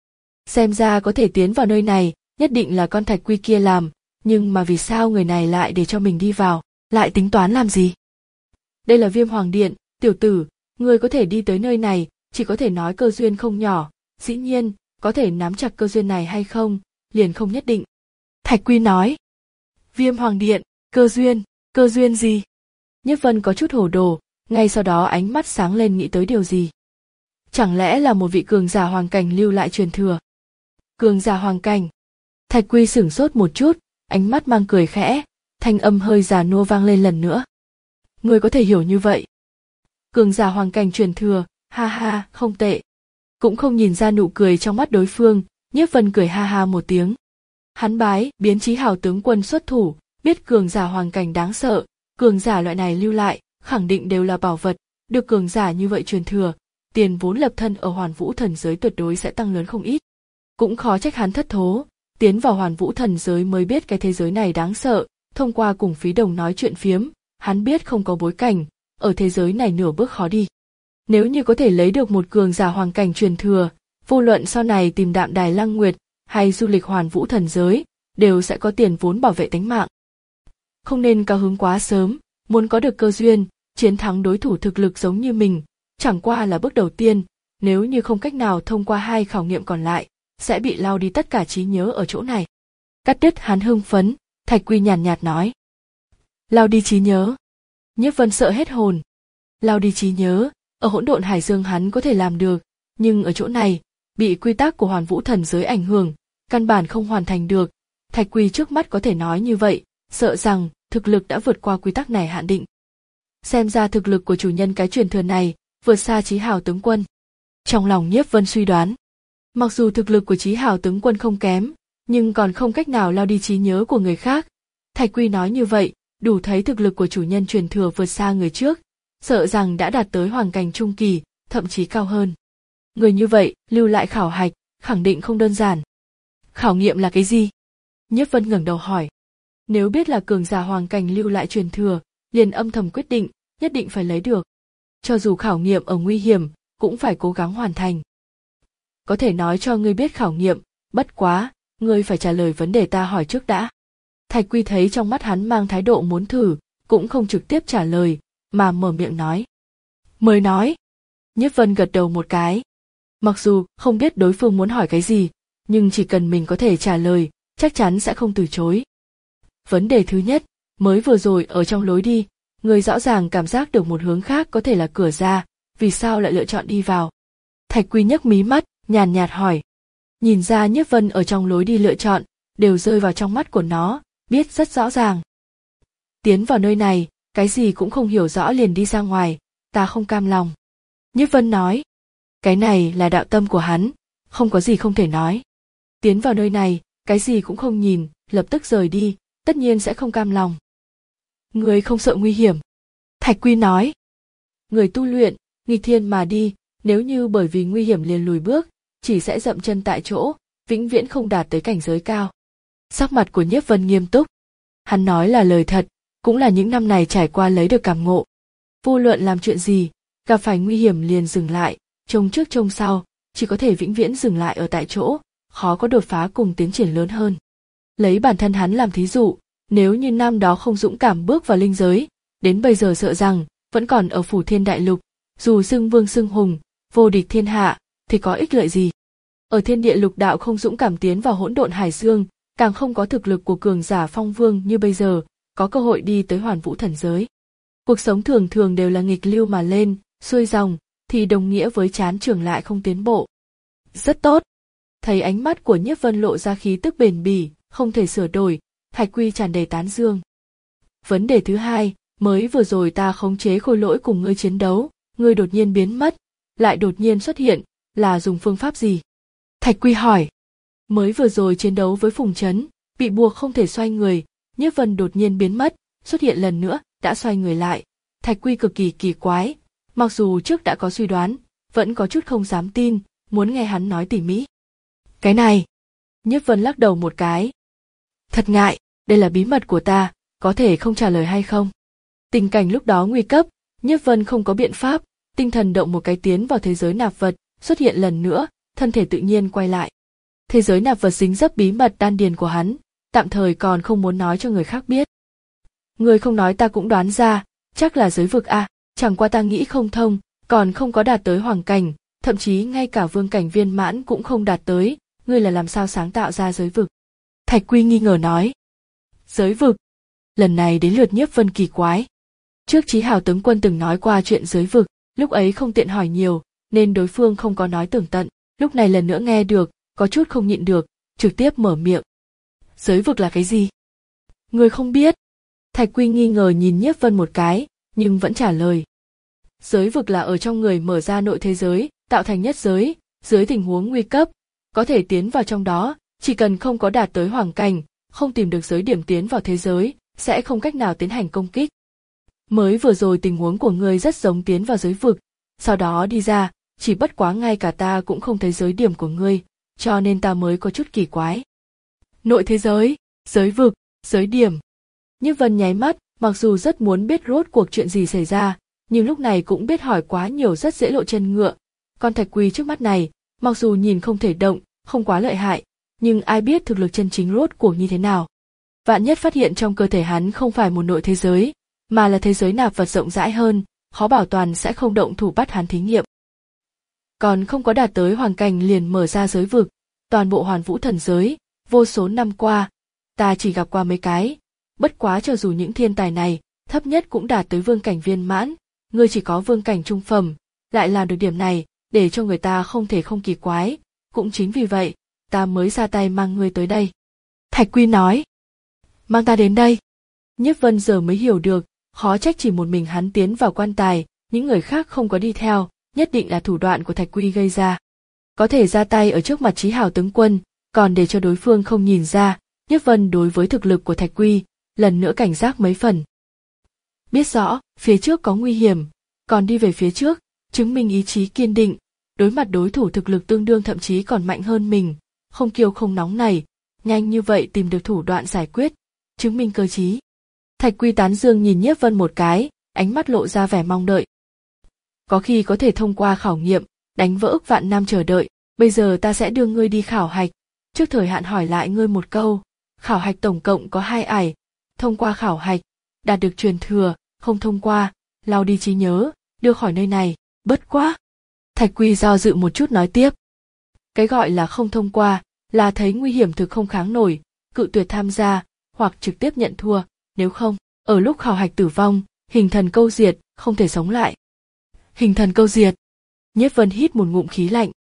Xem ra có thể tiến vào nơi này, nhất định là con Thạch Quy kia làm, nhưng mà vì sao người này lại để cho mình đi vào, lại tính toán làm gì? Đây là Viêm Hoàng Điện, tiểu tử, người có thể đi tới nơi này, chỉ có thể nói cơ duyên không nhỏ, dĩ nhiên, có thể nắm chặt cơ duyên này hay không, liền không nhất định. Thạch Quy nói. Viêm Hoàng Điện, cơ duyên, cơ duyên gì? Nhiếp Vân có chút hồ đồ, ngay sau đó ánh mắt sáng lên nghĩ tới điều gì. Chẳng lẽ là một vị cường giả hoàng cảnh lưu lại truyền thừa? Cường giả hoàng cảnh. Thạch Quy sửng sốt một chút, ánh mắt mang cười khẽ, thanh âm hơi già nua vang lên lần nữa. Ngươi có thể hiểu như vậy. Cường giả hoàng cảnh truyền thừa, ha ha, không tệ. Cũng không nhìn ra nụ cười trong mắt đối phương, Nhiếp Vân cười ha ha một tiếng. Hắn bái, biến Chí Hào tướng quân xuất thủ, biết cường giả hoàng cảnh đáng sợ, cường giả loại này lưu lại, khẳng định đều là bảo vật, được cường giả như vậy truyền thừa, tiền vốn lập thân ở Hoàn Vũ thần giới tuyệt đối sẽ tăng lớn không ít. Cũng khó trách hắn thất thố, tiến vào Hoàn Vũ thần giới mới biết cái thế giới này đáng sợ, thông qua cùng Phí Đồng nói chuyện phiếm, hắn biết không có bối cảnh, ở thế giới này nửa bước khó đi. Nếu như có thể lấy được một cường giả hoàng cảnh truyền thừa, vô luận sau này tìm Đạm Đài Lăng Nguyệt hay du lịch Hoàn Vũ thần giới, đều sẽ có tiền vốn bảo vệ tính mạng. Không nên cao hứng quá sớm, muốn có được cơ duyên, chiến thắng đối thủ thực lực giống như mình, chẳng qua là bước đầu tiên, nếu như không cách nào thông qua hai khảo nghiệm còn lại, sẽ bị lao đi tất cả trí nhớ ở chỗ này. Cắt đứt hắn hưng phấn, Thạch Quy nhàn nhạt nói. Lao đi trí nhớ. Nhiếp Vân sợ hết hồn. Lao đi trí nhớ, ở Hỗn Độn Hải Dương hắn có thể làm được, nhưng ở chỗ này, bị quy tắc của Hoàn Vũ thần giới ảnh hưởng, căn bản không hoàn thành được. Thạch Quy trước mắt có thể nói như vậy, sợ rằng thực lực đã vượt qua quy tắc này hạn định. Xem ra thực lực của chủ nhân cái truyền thừa này vượt xa Chí Hào tướng quân. Trong lòng Nhiếp Vân suy đoán, mặc dù thực lực của Chí Hào tướng quân không kém, nhưng còn không cách nào lao đi trí nhớ của người khác. Thạch Quy nói như vậy, đủ thấy thực lực của chủ nhân truyền thừa vượt xa người trước, sợ rằng đã đạt tới hoàng cảnh trung kỳ, thậm chí cao hơn. Người như vậy lưu lại khảo hạch, khẳng định không đơn giản. Khảo nghiệm là cái gì? Nhiếp Vân ngẩng đầu hỏi. Nếu biết là cường giả hoàng cảnh lưu lại truyền thừa, liền âm thầm quyết định, nhất định phải lấy được. Cho dù khảo nghiệm ở nguy hiểm, cũng phải cố gắng hoàn thành. Có thể nói cho ngươi biết khảo nghiệm, bất quá, ngươi phải trả lời vấn đề ta hỏi trước đã. Thạch Quy thấy trong mắt hắn mang thái độ muốn thử, cũng không trực tiếp trả lời, mà mở miệng nói. Mới nói. Nhiếp Vân gật đầu một cái. Mặc dù không biết đối phương muốn hỏi cái gì, nhưng chỉ cần mình có thể trả lời, chắc chắn sẽ không từ chối. Vấn đề thứ nhất, mới vừa rồi ở trong lối đi, người rõ ràng cảm giác được một hướng khác có thể là cửa ra, vì sao lại lựa chọn đi vào? Thạch Quy nhấc mí mắt, nhàn nhạt hỏi. Nhìn ra Nhiếp Vân ở trong lối đi lựa chọn, đều rơi vào trong mắt của nó, biết rất rõ ràng. Tiến vào nơi này, cái gì cũng không hiểu rõ liền đi ra ngoài, ta không cam lòng. Nhiếp Vân nói. Cái này là đạo tâm của hắn, không có gì không thể nói. Tiến vào nơi này, cái gì cũng không nhìn, lập tức rời đi, tất nhiên sẽ không cam lòng. Người không sợ nguy hiểm. Thạch Quy nói. Người tu luyện, nghịch thiên mà đi, nếu như bởi vì nguy hiểm liền lùi bước, chỉ sẽ dậm chân tại chỗ, vĩnh viễn không đạt tới cảnh giới cao. Sắc mặt của Nhiếp Vân nghiêm túc. Hắn nói là lời thật, cũng là những năm này trải qua lấy được cảm ngộ. Vô luận làm chuyện gì, gặp phải nguy hiểm liền dừng lại, trông trước trông sau, chỉ có thể vĩnh viễn dừng lại ở tại chỗ, khó có đột phá cùng tiến triển lớn hơn. Lấy bản thân hắn làm thí dụ, nếu như năm đó không dũng cảm bước vào linh giới, đến bây giờ sợ rằng vẫn còn ở Phủ Thiên Đại Lục, dù xưng vương xưng hùng, vô địch thiên hạ, thì có ích lợi gì? Ở Thiên Địa Lục Đạo không dũng cảm tiến vào Hỗn Độn Hải Dương, càng không có thực lực của cường giả phong vương như bây giờ, có cơ hội đi tới Hoàn Vũ thần giới. Cuộc sống thường thường đều là nghịch lưu mà lên, xuôi dòng, thì đồng nghĩa với chán trường lại không tiến bộ. Rất tốt. Thấy ánh mắt của Nhiếp Vân lộ ra khí tức bền bỉ, không thể sửa đổi, Thạch Quy tràn đầy tán dương. Vấn đề thứ hai, mới vừa rồi ta khống chế khôi lỗi cùng ngươi chiến đấu, ngươi đột nhiên biến mất, lại đột nhiên xuất hiện, là dùng phương pháp gì? Thạch Quy hỏi. Mới vừa rồi chiến đấu với Phùng Trấn, bị buộc không thể xoay người, Nhiếp Vân đột nhiên biến mất, xuất hiện lần nữa, đã xoay người lại. Thạch Quy cực kỳ kỳ quái, mặc dù trước đã có suy đoán, vẫn có chút không dám tin, muốn nghe hắn nói tỉ mỉ. Cái này, Nhiếp Vân lắc đầu một cái. Thật ngại, đây là bí mật của ta, có thể không trả lời hay không? Tình cảnh lúc đó nguy cấp, Nhiếp Vân không có biện pháp, tinh thần động một cái tiến vào thế giới nạp vật, xuất hiện lần nữa, thân thể tự nhiên quay lại. thế giới nạp vật dính dấp bí mật đan điền của hắn, tạm thời còn không muốn nói cho người khác biết. Người không nói ta cũng đoán ra, chắc là giới vực à, chẳng qua ta nghĩ không thông, còn không có đạt tới hoàng cảnh, thậm chí ngay cả vương cảnh viên mãn cũng không đạt tới, ngươi là làm sao sáng tạo ra giới vực? Thạch Quy nghi ngờ nói. Giới vực? Lần này đến lượt Nhiếp Vân kỳ quái. Trước Chí Hào tướng quân từng nói qua chuyện giới vực, lúc ấy không tiện hỏi nhiều, nên đối phương không có nói tường tận, lúc này lần nữa nghe được, có chút không nhịn được, trực tiếp mở miệng. Giới vực là cái gì? Ngươi không biết. Thạch Quy nghi ngờ nhìn Nhiếp Vân một cái, nhưng vẫn trả lời. Giới vực là ở trong người mở ra nội thế giới, tạo thành nhất giới, dưới tình huống nguy cấp, có thể tiến vào trong đó, chỉ cần không có đạt tới hoàng cảnh, không tìm được giới điểm tiến vào thế giới, sẽ không cách nào tiến hành công kích. Mới vừa rồi tình huống của ngươi rất giống tiến vào giới vực, sau đó đi ra, chỉ bất quá ngay cả ta cũng không thấy giới điểm của ngươi, cho nên ta mới có chút kỳ quái. Nội thế giới, giới vực, giới điểm. Nhiếp Vân nháy mắt, mặc dù rất muốn biết rốt cuộc chuyện gì xảy ra, nhưng lúc này cũng biết hỏi quá nhiều rất dễ lộ chân ngựa. Con Thạch Quy trước mắt này, mặc dù nhìn không thể động, không quá lợi hại, nhưng ai biết thực lực chân chính rốt cuộc như thế nào. Vạn nhất phát hiện trong cơ thể hắn không phải một nội thế giới, mà là thế giới nạp vật rộng rãi hơn, khó bảo toàn sẽ không động thủ bắt hắn thí nghiệm. Còn không có đạt tới hoàng cảnh liền mở ra giới vực, toàn bộ hoàn vũ thần giới, vô số năm qua, ta chỉ gặp qua mấy cái, bất quá cho dù những thiên tài này, thấp nhất cũng đạt tới vương cảnh viên mãn, ngươi chỉ có vương cảnh trung phẩm, lại làm được điểm này, để cho người ta không thể không kỳ quái, cũng chính vì vậy, ta mới ra tay mang ngươi tới đây. Thạch Quy nói, mang ta đến đây. Nhiếp Vân giờ mới hiểu được, khó trách chỉ một mình hắn tiến vào quan tài, những người khác không có đi theo, nhất định là thủ đoạn của Thạch Quy gây ra. Có thể ra tay ở trước mặt Chí Hào tướng quân, còn để cho đối phương không nhìn ra, Nhiếp Vân đối với thực lực của Thạch Quy, lần nữa cảnh giác mấy phần. Biết rõ, phía trước có nguy hiểm, còn đi về phía trước, chứng minh ý chí kiên định, đối mặt đối thủ thực lực tương đương thậm chí còn mạnh hơn mình, không kiêu không nóng nảy, nhanh như vậy tìm được thủ đoạn giải quyết, chứng minh cơ trí. Thạch Quy tán dương nhìn Nhiếp Vân một cái, ánh mắt lộ ra vẻ mong đợi. Có khi có thể thông qua khảo nghiệm, đánh vỡ ức vạn năm chờ đợi, bây giờ ta sẽ đưa ngươi đi khảo hạch. Trước thời hạn hỏi lại ngươi một câu, khảo hạch tổng cộng có hai ải, thông qua khảo hạch, đạt được truyền thừa, không thông qua, lao đi trí nhớ, đưa khỏi nơi này, bất quá. Thạch Quy do dự một chút nói tiếp. Cái gọi là không thông qua, là thấy nguy hiểm thực không kháng nổi, cự tuyệt tham gia, hoặc trực tiếp nhận thua, nếu không, ở lúc khảo hạch tử vong, hình thần câu diệt, không thể sống lại. Hình thần câu diệt. Nhiếp Vân hít một ngụm khí lạnh.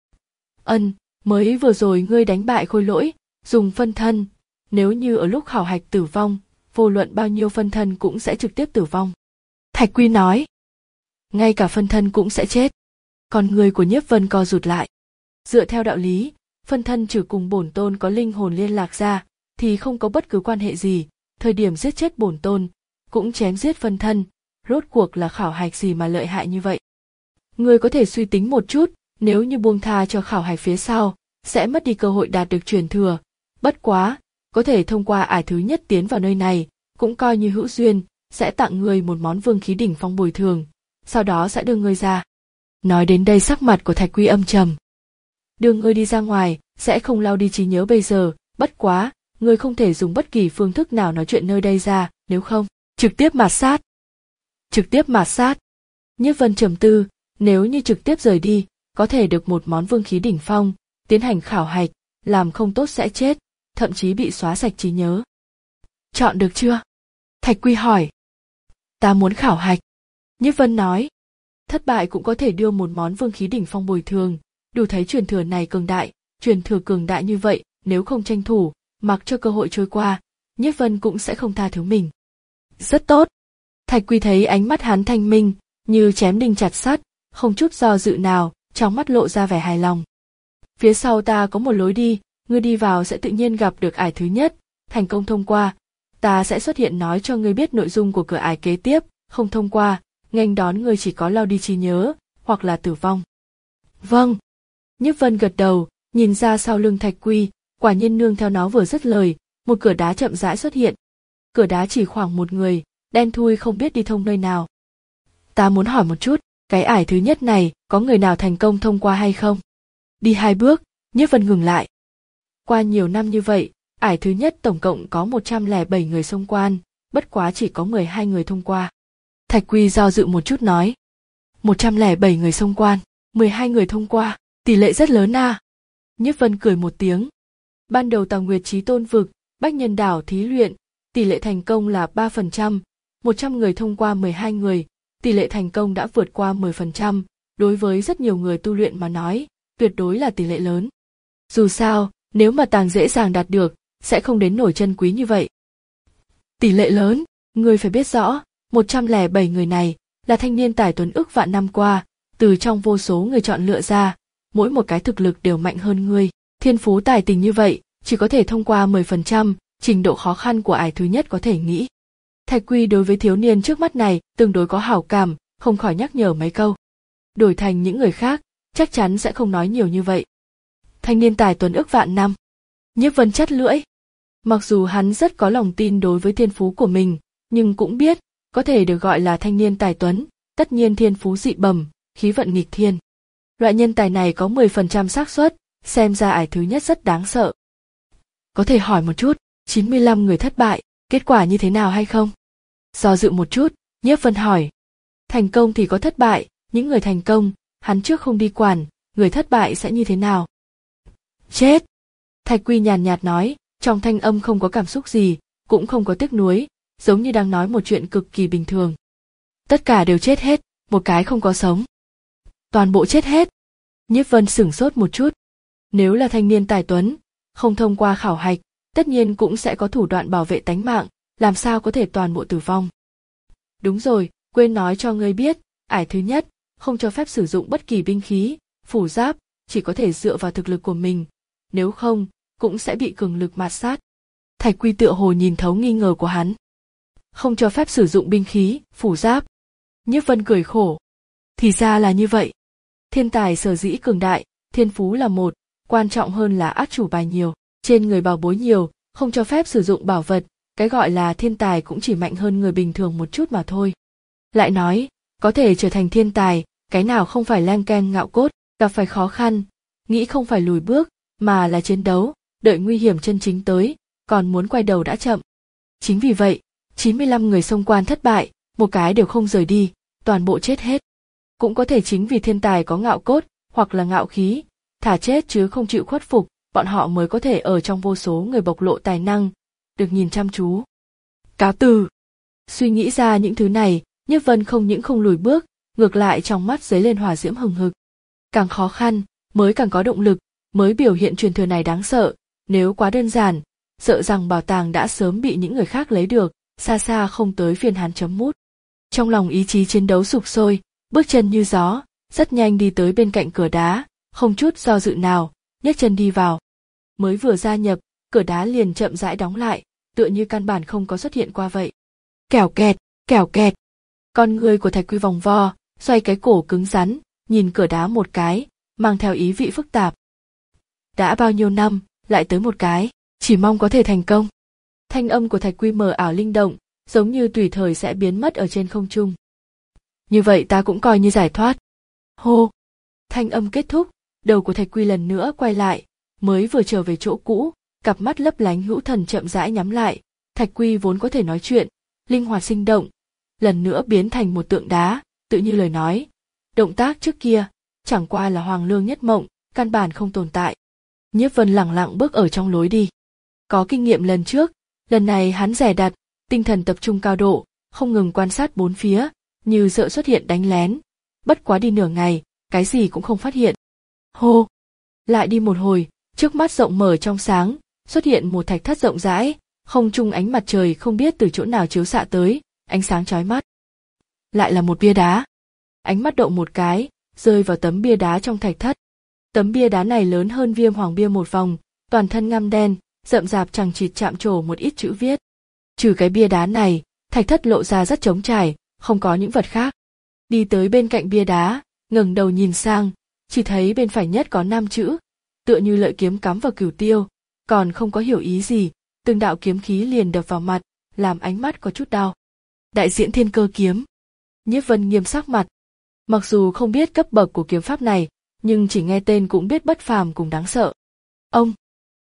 Ân, mới vừa rồi ngươi đánh bại Khôi Lỗi, dùng phân thân, nếu như ở lúc khảo hạch tử vong, vô luận bao nhiêu phân thân cũng sẽ trực tiếp tử vong. Thạch Quy nói. Ngay cả phân thân cũng sẽ chết. Còn người của Nhiếp Vân co rụt lại. Dựa theo đạo lý, phân thân trừ cùng bổn tôn có linh hồn liên lạc ra, thì không có bất cứ quan hệ gì, thời điểm giết chết bổn tôn, cũng chém giết phân thân, rốt cuộc là khảo hạch gì mà lợi hại như vậy. Người có thể suy tính một chút, nếu như buông tha cho khảo hạch phía sau, sẽ mất đi cơ hội đạt được truyền thừa, bất quá, có thể thông qua ải thứ nhất tiến vào nơi này, cũng coi như hữu duyên, sẽ tặng người một món vương khí đỉnh phong bồi thường, sau đó sẽ đưa ngươi ra. Nói đến đây sắc mặt của Thạch Quy âm trầm. Đưa ngươi đi ra ngoài, sẽ không lao đi trí nhớ bây giờ, bất quá, ngươi không thể dùng bất kỳ phương thức nào nói chuyện nơi đây ra, nếu không, trực tiếp mạt sát. Trực tiếp mạt sát. Nhiếp Vân trầm tư, nếu như trực tiếp rời đi, có thể được một món vương khí đỉnh phong, tiến hành khảo hạch, làm không tốt sẽ chết, thậm chí bị xóa sạch trí nhớ. Chọn được chưa? Thạch Quy hỏi. Ta muốn khảo hạch. Nhiếp Vân nói. Thất bại cũng có thể đưa một món vương khí đỉnh phong bồi thường, đủ thấy truyền thừa này cường đại, truyền thừa cường đại như vậy, nếu không tranh thủ, mặc cho cơ hội trôi qua, Nhiếp Vân cũng sẽ không tha thứ mình. Rất tốt. Thạch Quy thấy ánh mắt hắn thanh minh, như chém đinh chặt sắt, không chút do dự nào, trong mắt lộ ra vẻ hài lòng. Phía sau ta có một lối đi, ngươi đi vào sẽ tự nhiên gặp được ải thứ nhất, thành công thông qua, ta sẽ xuất hiện nói cho ngươi biết nội dung của cửa ải kế tiếp, không thông qua, nghênh đón ngươi chỉ có lao đi trí nhớ, hoặc là tử vong. Vâng. Nhiếp Vân gật đầu, nhìn ra sau lưng Thạch Quy, quả nhiên nương theo nó vừa dứt lời, một cửa đá chậm rãi xuất hiện. Cửa đá chỉ khoảng một người, đen thui không biết đi thông nơi nào. Ta muốn hỏi một chút, cái ải thứ nhất này, có người nào thành công thông qua hay không? Đi hai bước, Nhiếp Vân ngừng lại. Qua nhiều năm như vậy, ải thứ nhất tổng cộng có một trăm lẻ bảy người xông quan, bất quá chỉ có mười hai người thông qua. Thạch Quy do dự một chút nói. một trăm lẻ bảy người xông quan, mười hai người thông qua, tỷ lệ rất lớn à. Nhiếp Vân cười một tiếng. Ban đầu Tào Nguyệt Chí Tôn vực, Bách Nhân Đảo thí luyện, tỷ lệ thành công là ba phần trăm, một trăm người thông qua mười hai người, tỷ lệ thành công đã vượt qua mười phần trăm, đối với rất nhiều người tu luyện mà nói, tuyệt đối là tỷ lệ lớn. Dù sao, nếu mà tàng dễ dàng đạt được, sẽ không đến nổi chân quý như vậy. Tỷ lệ lớn, ngươi phải biết rõ, một trăm lẻ bảy người này là thanh niên tài tuấn ức vạn năm qua, từ trong vô số người chọn lựa ra, mỗi một cái thực lực đều mạnh hơn ngươi, thiên phú tài tình như vậy, chỉ có thể thông qua mười phần trăm, trình độ khó khăn của ải thứ nhất có thể nghĩ. Thạch Quy đối với thiếu niên trước mắt này tương đối có hảo cảm, không khỏi nhắc nhở mấy câu. Đổi thành những người khác, chắc chắn sẽ không nói nhiều như vậy. Thanh niên tài tuấn ức vạn năm. Nhiếp Vân chắt lưỡi. Mặc dù hắn rất có lòng tin đối với thiên phú của mình, nhưng cũng biết, có thể được gọi là thanh niên tài tuấn, tất nhiên thiên phú dị bẩm, khí vận nghịch thiên. Loại nhân tài này có mười phần trăm xác suất, xem ra ải thứ nhất rất đáng sợ. Có thể hỏi một chút, chín mươi lăm người thất bại, kết quả như thế nào hay không? Do dự một chút, Nhiếp Vân hỏi. Thành công thì có thất bại, những người thành công, hắn trước không đi quản, người thất bại sẽ như thế nào? Chết! Thạch Quy nhàn nhạt nói, trong thanh âm không có cảm xúc gì, cũng không có tiếc nuối, giống như đang nói một chuyện cực kỳ bình thường. Tất cả đều chết hết, một cái không có sống. Toàn bộ chết hết. Nhiếp Vân sửng sốt một chút. Nếu là thanh niên tài tuấn, không thông qua khảo hạch, tất nhiên cũng sẽ có thủ đoạn bảo vệ tánh mạng, làm sao có thể toàn bộ tử vong. Đúng rồi, quên nói cho ngươi biết, ải thứ nhất, không cho phép sử dụng bất kỳ binh khí, phủ giáp, chỉ có thể dựa vào thực lực của mình, nếu không, cũng sẽ bị cường lực mạt sát. Thạch Quy tựa hồ nhìn thấu nghi ngờ của hắn. Không cho phép sử dụng binh khí, phủ giáp. Nhiếp Vân cười khổ. Thì ra là như vậy. Thiên tài sở dĩ cường đại, thiên phú là một, quan trọng hơn là át chủ bài nhiều, trên người bảo bối nhiều, không cho phép sử dụng bảo vật, cái gọi là thiên tài cũng chỉ mạnh hơn người bình thường một chút mà thôi. Lại nói, có thể trở thành thiên tài, cái nào không phải leng keng ngạo cốt, gặp phải khó khăn, nghĩ không phải lùi bước, mà là chiến đấu, đợi nguy hiểm chân chính tới, còn muốn quay đầu đã chậm. Chính vì vậy, chín mươi lăm người xông quan thất bại, một cái đều không rời đi, toàn bộ chết hết. Cũng có thể chính vì thiên tài có ngạo cốt, hoặc là ngạo khí, thả chết chứ không chịu khuất phục, bọn họ mới có thể ở trong vô số người bộc lộ tài năng, được nhìn chăm chú. Cáo từ. Suy nghĩ ra những thứ này, Nhiếp Vân không những không lùi bước, ngược lại trong mắt dấy lên hỏa diễm hừng hực. Càng khó khăn, mới càng có động lực, mới biểu hiện truyền thừa này đáng sợ, nếu quá đơn giản, sợ rằng bảo tàng đã sớm bị những người khác lấy được, xa xa không tới phiên hắn chấm mút. Trong lòng ý chí chiến đấu sục sôi, bước chân như gió, rất nhanh đi tới bên cạnh cửa đá, không chút do dự nào, nhấc chân đi vào. Mới vừa gia nhập, cửa đá liền chậm rãi đóng lại, tựa như căn bản không có xuất hiện qua vậy. Kẻo kẹt, kẻo kẹt. Con người của Thạch Quy vòng vo, xoay cái cổ cứng rắn, nhìn cửa đá một cái, mang theo ý vị phức tạp. Đã bao nhiêu năm, lại tới một cái, chỉ mong có thể thành công. Thanh âm của Thạch Quy mờ ảo linh động, giống như tùy thời sẽ biến mất ở trên không trung. Như vậy ta cũng coi như giải thoát. Hô! Thanh âm kết thúc, đầu của Thạch Quy lần nữa quay lại, mới vừa trở về chỗ cũ, cặp mắt lấp lánh hữu thần chậm rãi nhắm lại. Thạch Quy vốn có thể nói chuyện, linh hoạt sinh động, lần nữa biến thành một tượng đá, tự như lời nói. Động tác trước kia, chẳng qua là hoàng lương nhất mộng, căn bản không tồn tại. Nhiếp Vân lẳng lặng bước ở trong lối đi. Có kinh nghiệm lần trước, lần này hắn dè đặt, tinh thần tập trung cao độ, không ngừng quan sát bốn phía, như sợ xuất hiện đánh lén. Bất quá đi nửa ngày, cái gì cũng không phát hiện. Hô! Lại đi một hồi, trước mắt rộng mở trong sáng, xuất hiện một thạch thất rộng rãi, không trung ánh mặt trời không biết từ chỗ nào chiếu xạ tới, ánh sáng chói mắt. Lại là một bia đá. Ánh mắt động một cái, rơi vào tấm bia đá trong thạch thất. Tấm bia đá này lớn hơn viêm hoàng bia một vòng, toàn thân ngăm đen, rậm rạp chằng chịt chạm trổ một ít chữ viết. Trừ cái bia đá này, thạch thất lộ ra rất trống trải, không có những vật khác. Đi tới bên cạnh bia đá, ngẩng đầu nhìn sang, chỉ thấy bên phải nhất có năm chữ, tựa như lợi kiếm cắm vào cửu tiêu, còn không có hiểu ý gì, từng đạo kiếm khí liền đập vào mặt, làm ánh mắt có chút đau. Đại diễn thiên cơ kiếm. Nhiếp Vân nghiêm sắc mặt. Mặc dù không biết cấp bậc của kiếm pháp này, nhưng chỉ nghe tên cũng biết bất phàm cùng đáng sợ. Ông!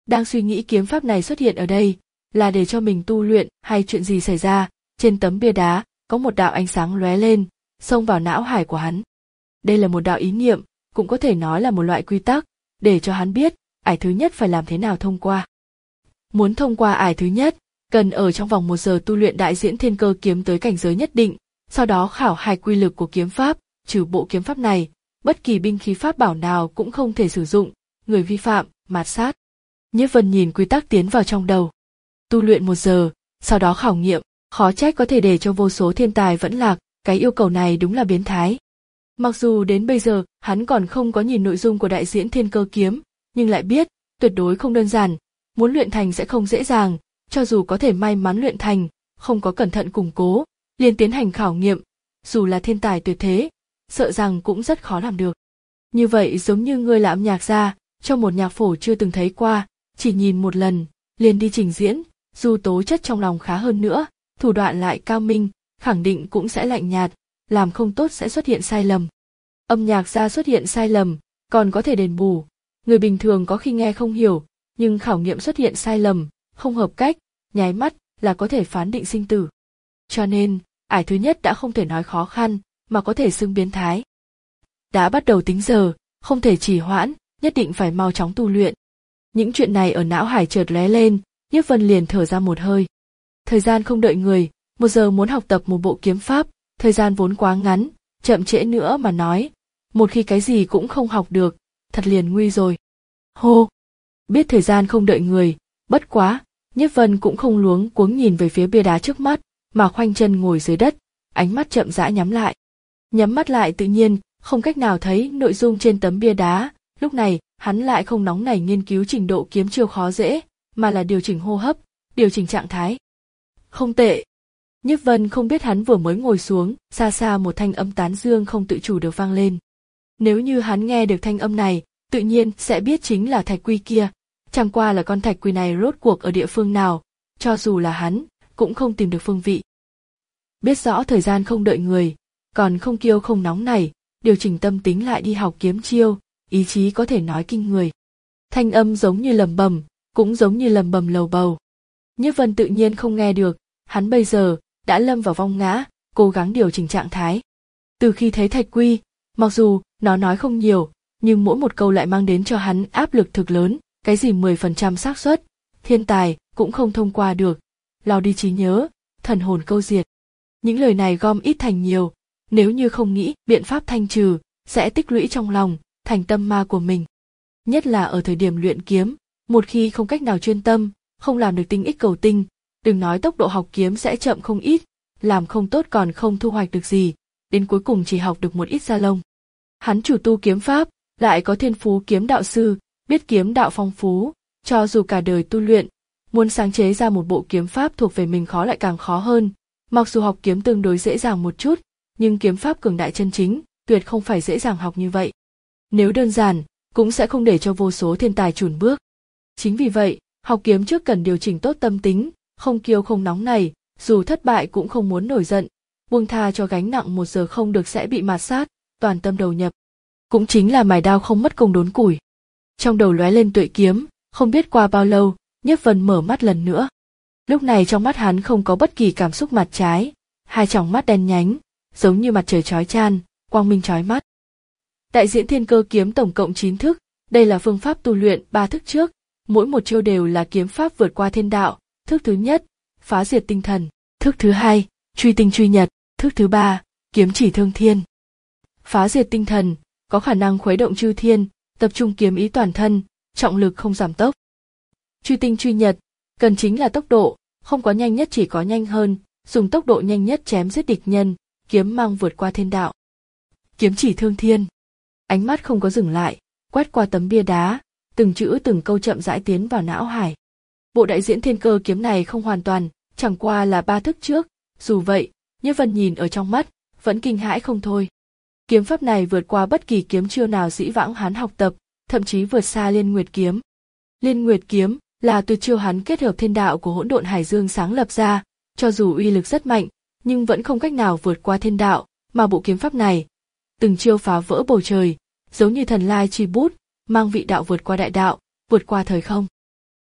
Đang suy nghĩ kiếm pháp này xuất hiện ở đây là để cho mình tu luyện hay chuyện gì xảy ra, trên tấm bia đá có một đạo ánh sáng lóe lên, xông vào não hải của hắn. Đây là một đạo ý niệm, cũng có thể nói là một loại quy tắc, để cho hắn biết ải thứ nhất phải làm thế nào thông qua. Muốn thông qua ải thứ nhất, cần ở trong vòng một giờ tu luyện đại diễn thiên cơ kiếm tới cảnh giới nhất định, sau đó khảo hạch quy lực của kiếm pháp, trừ bộ kiếm pháp này, bất kỳ binh khí pháp bảo nào cũng không thể sử dụng, người vi phạm, mạt sát. Nhiếp Vân nhìn quy tắc tiến vào trong đầu. Tu luyện một giờ, sau đó khảo nghiệm, khó trách có thể để cho vô số thiên tài vẫn lạc, cái yêu cầu này đúng là biến thái. Mặc dù đến bây giờ hắn còn không có nhìn nội dung của đại diễn thiên cơ kiếm, nhưng lại biết, tuyệt đối không đơn giản, muốn luyện thành sẽ không dễ dàng, cho dù có thể may mắn luyện thành, không có cẩn thận củng cố, liền tiến hành khảo nghiệm, dù là thiên tài tuyệt thế, sợ rằng cũng rất khó làm được. Như vậy giống như ngươi là âm nhạc gia, trong một nhạc phổ chưa từng thấy qua, chỉ nhìn một lần, liền đi trình diễn, dù tố chất trong lòng khá hơn nữa, thủ đoạn lại cao minh, khẳng định cũng sẽ lạnh nhạt, làm không tốt sẽ xuất hiện sai lầm. Âm nhạc gia xuất hiện sai lầm, còn có thể đền bù, người bình thường có khi nghe không hiểu, nhưng khảo nghiệm xuất hiện sai lầm, không hợp cách, nháy mắt là có thể phán định sinh tử. Cho nên, ải thứ nhất đã không thể nói khó khăn, mà có thể xưng biến thái. Đã bắt đầu tính giờ, không thể trì hoãn, nhất định phải mau chóng tu luyện. Những chuyện này ở não hải chợt lóe lên, Nhiếp Vân liền thở ra một hơi. Thời gian không đợi người, một giờ muốn học tập một bộ kiếm pháp, thời gian vốn quá ngắn, chậm trễ nữa mà nói, một khi cái gì cũng không học được, thật liền nguy rồi. Hô! Biết thời gian không đợi người, bất quá, Nhiếp Vân cũng không luống cuống nhìn về phía bia đá trước mắt, mà khoanh chân ngồi dưới đất, ánh mắt chậm rãi nhắm lại. Nhắm mắt lại tự nhiên, không cách nào thấy nội dung trên tấm bia đá, lúc này, hắn lại không nóng nảy nghiên cứu trình độ kiếm chiêu khó dễ, mà là điều chỉnh hô hấp, điều chỉnh trạng thái. Không tệ. Nhiếp Vân không biết hắn vừa mới ngồi xuống, xa xa một thanh âm tán dương không tự chủ được vang lên. Nếu như hắn nghe được thanh âm này, tự nhiên sẽ biết chính là thạch quy kia, chẳng qua là con thạch quy này rốt cuộc ở địa phương nào, cho dù là hắn, cũng không tìm được phương vị. Biết rõ thời gian không đợi người, còn không kiêu không nóng nảy, điều chỉnh tâm tính lại đi học kiếm chiêu, ý chí có thể nói kinh người. Thanh âm giống như lầm bầm, cũng giống như lầm bầm lầu bầu. Nhiếp Vân tự nhiên không nghe được, hắn bây giờ đã lâm vào vong ngã, cố gắng điều chỉnh trạng thái. Từ khi thấy thạch quy, mặc dù nó nói không nhiều, nhưng mỗi một câu lại mang đến cho hắn áp lực thực lớn, cái gì mười phần trăm xác suất, thiên tài cũng không thông qua được, lao đi trí nhớ, thần hồn câu diệt. Những lời này gom ít thành nhiều, nếu như không nghĩ biện pháp thanh trừ, sẽ tích lũy trong lòng, thành tâm ma của mình. Nhất là ở thời điểm luyện kiếm, một khi không cách nào chuyên tâm, không làm được tinh ích cầu tinh, đừng nói tốc độ học kiếm sẽ chậm không ít, làm không tốt còn không thu hoạch được gì, đến cuối cùng chỉ học được một ít da lông. Hắn chủ tu kiếm pháp, lại có thiên phú kiếm đạo sư, biết kiếm đạo phong phú, cho dù cả đời tu luyện, muốn sáng chế ra một bộ kiếm pháp thuộc về mình khó lại càng khó hơn. Mặc dù học kiếm tương đối dễ dàng một chút, nhưng kiếm pháp cường đại chân chính, tuyệt không phải dễ dàng học như vậy. Nếu đơn giản, cũng sẽ không để cho vô số thiên tài chùn bước. Chính vì vậy, học kiếm trước cần điều chỉnh tốt tâm tính, không kiêu không nóng nảy, dù thất bại cũng không muốn nổi giận, buông tha cho gánh nặng một giờ không được sẽ bị mạt sát, toàn tâm đầu nhập. Cũng chính là mài đao không mất công đốn củi. Trong đầu lóe lên tuệ kiếm, không biết qua bao lâu, Nhiếp Vân mở mắt lần nữa. Lúc này trong mắt hắn không có bất kỳ cảm xúc mặt trái, hai tròng mắt đen nhánh, giống như mặt trời chói chan, quang minh chói mắt. Đại diễn thiên cơ kiếm tổng cộng chín thức, đây là phương pháp tu luyện ba thức trước, mỗi một chiêu đều là kiếm pháp vượt qua thiên đạo, thức thứ nhất, phá diệt tinh thần, thức thứ hai, truy tinh truy nhật, thức thứ ba, kiếm chỉ thương thiên. Phá diệt tinh thần, có khả năng khuấy động chư thiên, tập trung kiếm ý toàn thân, trọng lực không giảm tốc. Truy tinh truy nhật, cần chính là tốc độ, không có nhanh nhất chỉ có nhanh hơn, dùng tốc độ nhanh nhất chém giết địch nhân, kiếm mang vượt qua thiên đạo. Kiếm chỉ thương thiên, ánh mắt không có dừng lại, quét qua tấm bia đá, từng chữ từng câu chậm rãi tiến vào não hải. Bộ đại diễn thiên cơ kiếm này không hoàn toàn, chẳng qua là ba thức trước, dù vậy, Nhiếp Vân nhìn ở trong mắt, vẫn kinh hãi không thôi. Kiếm pháp này vượt qua bất kỳ kiếm chiêu nào dĩ vãng hắn học tập, thậm chí vượt xa Liên Nguyệt kiếm. Liên Nguyệt kiếm là tuyệt chiêu hắn kết hợp thiên đạo của Hỗn Độn Hải Dương sáng lập ra, cho dù uy lực rất mạnh, nhưng vẫn không cách nào vượt qua thiên đạo, mà bộ kiếm pháp này, từng chiêu phá vỡ bầu trời, giống như thần lai chi bút, mang vị đạo vượt qua đại đạo, vượt qua thời không.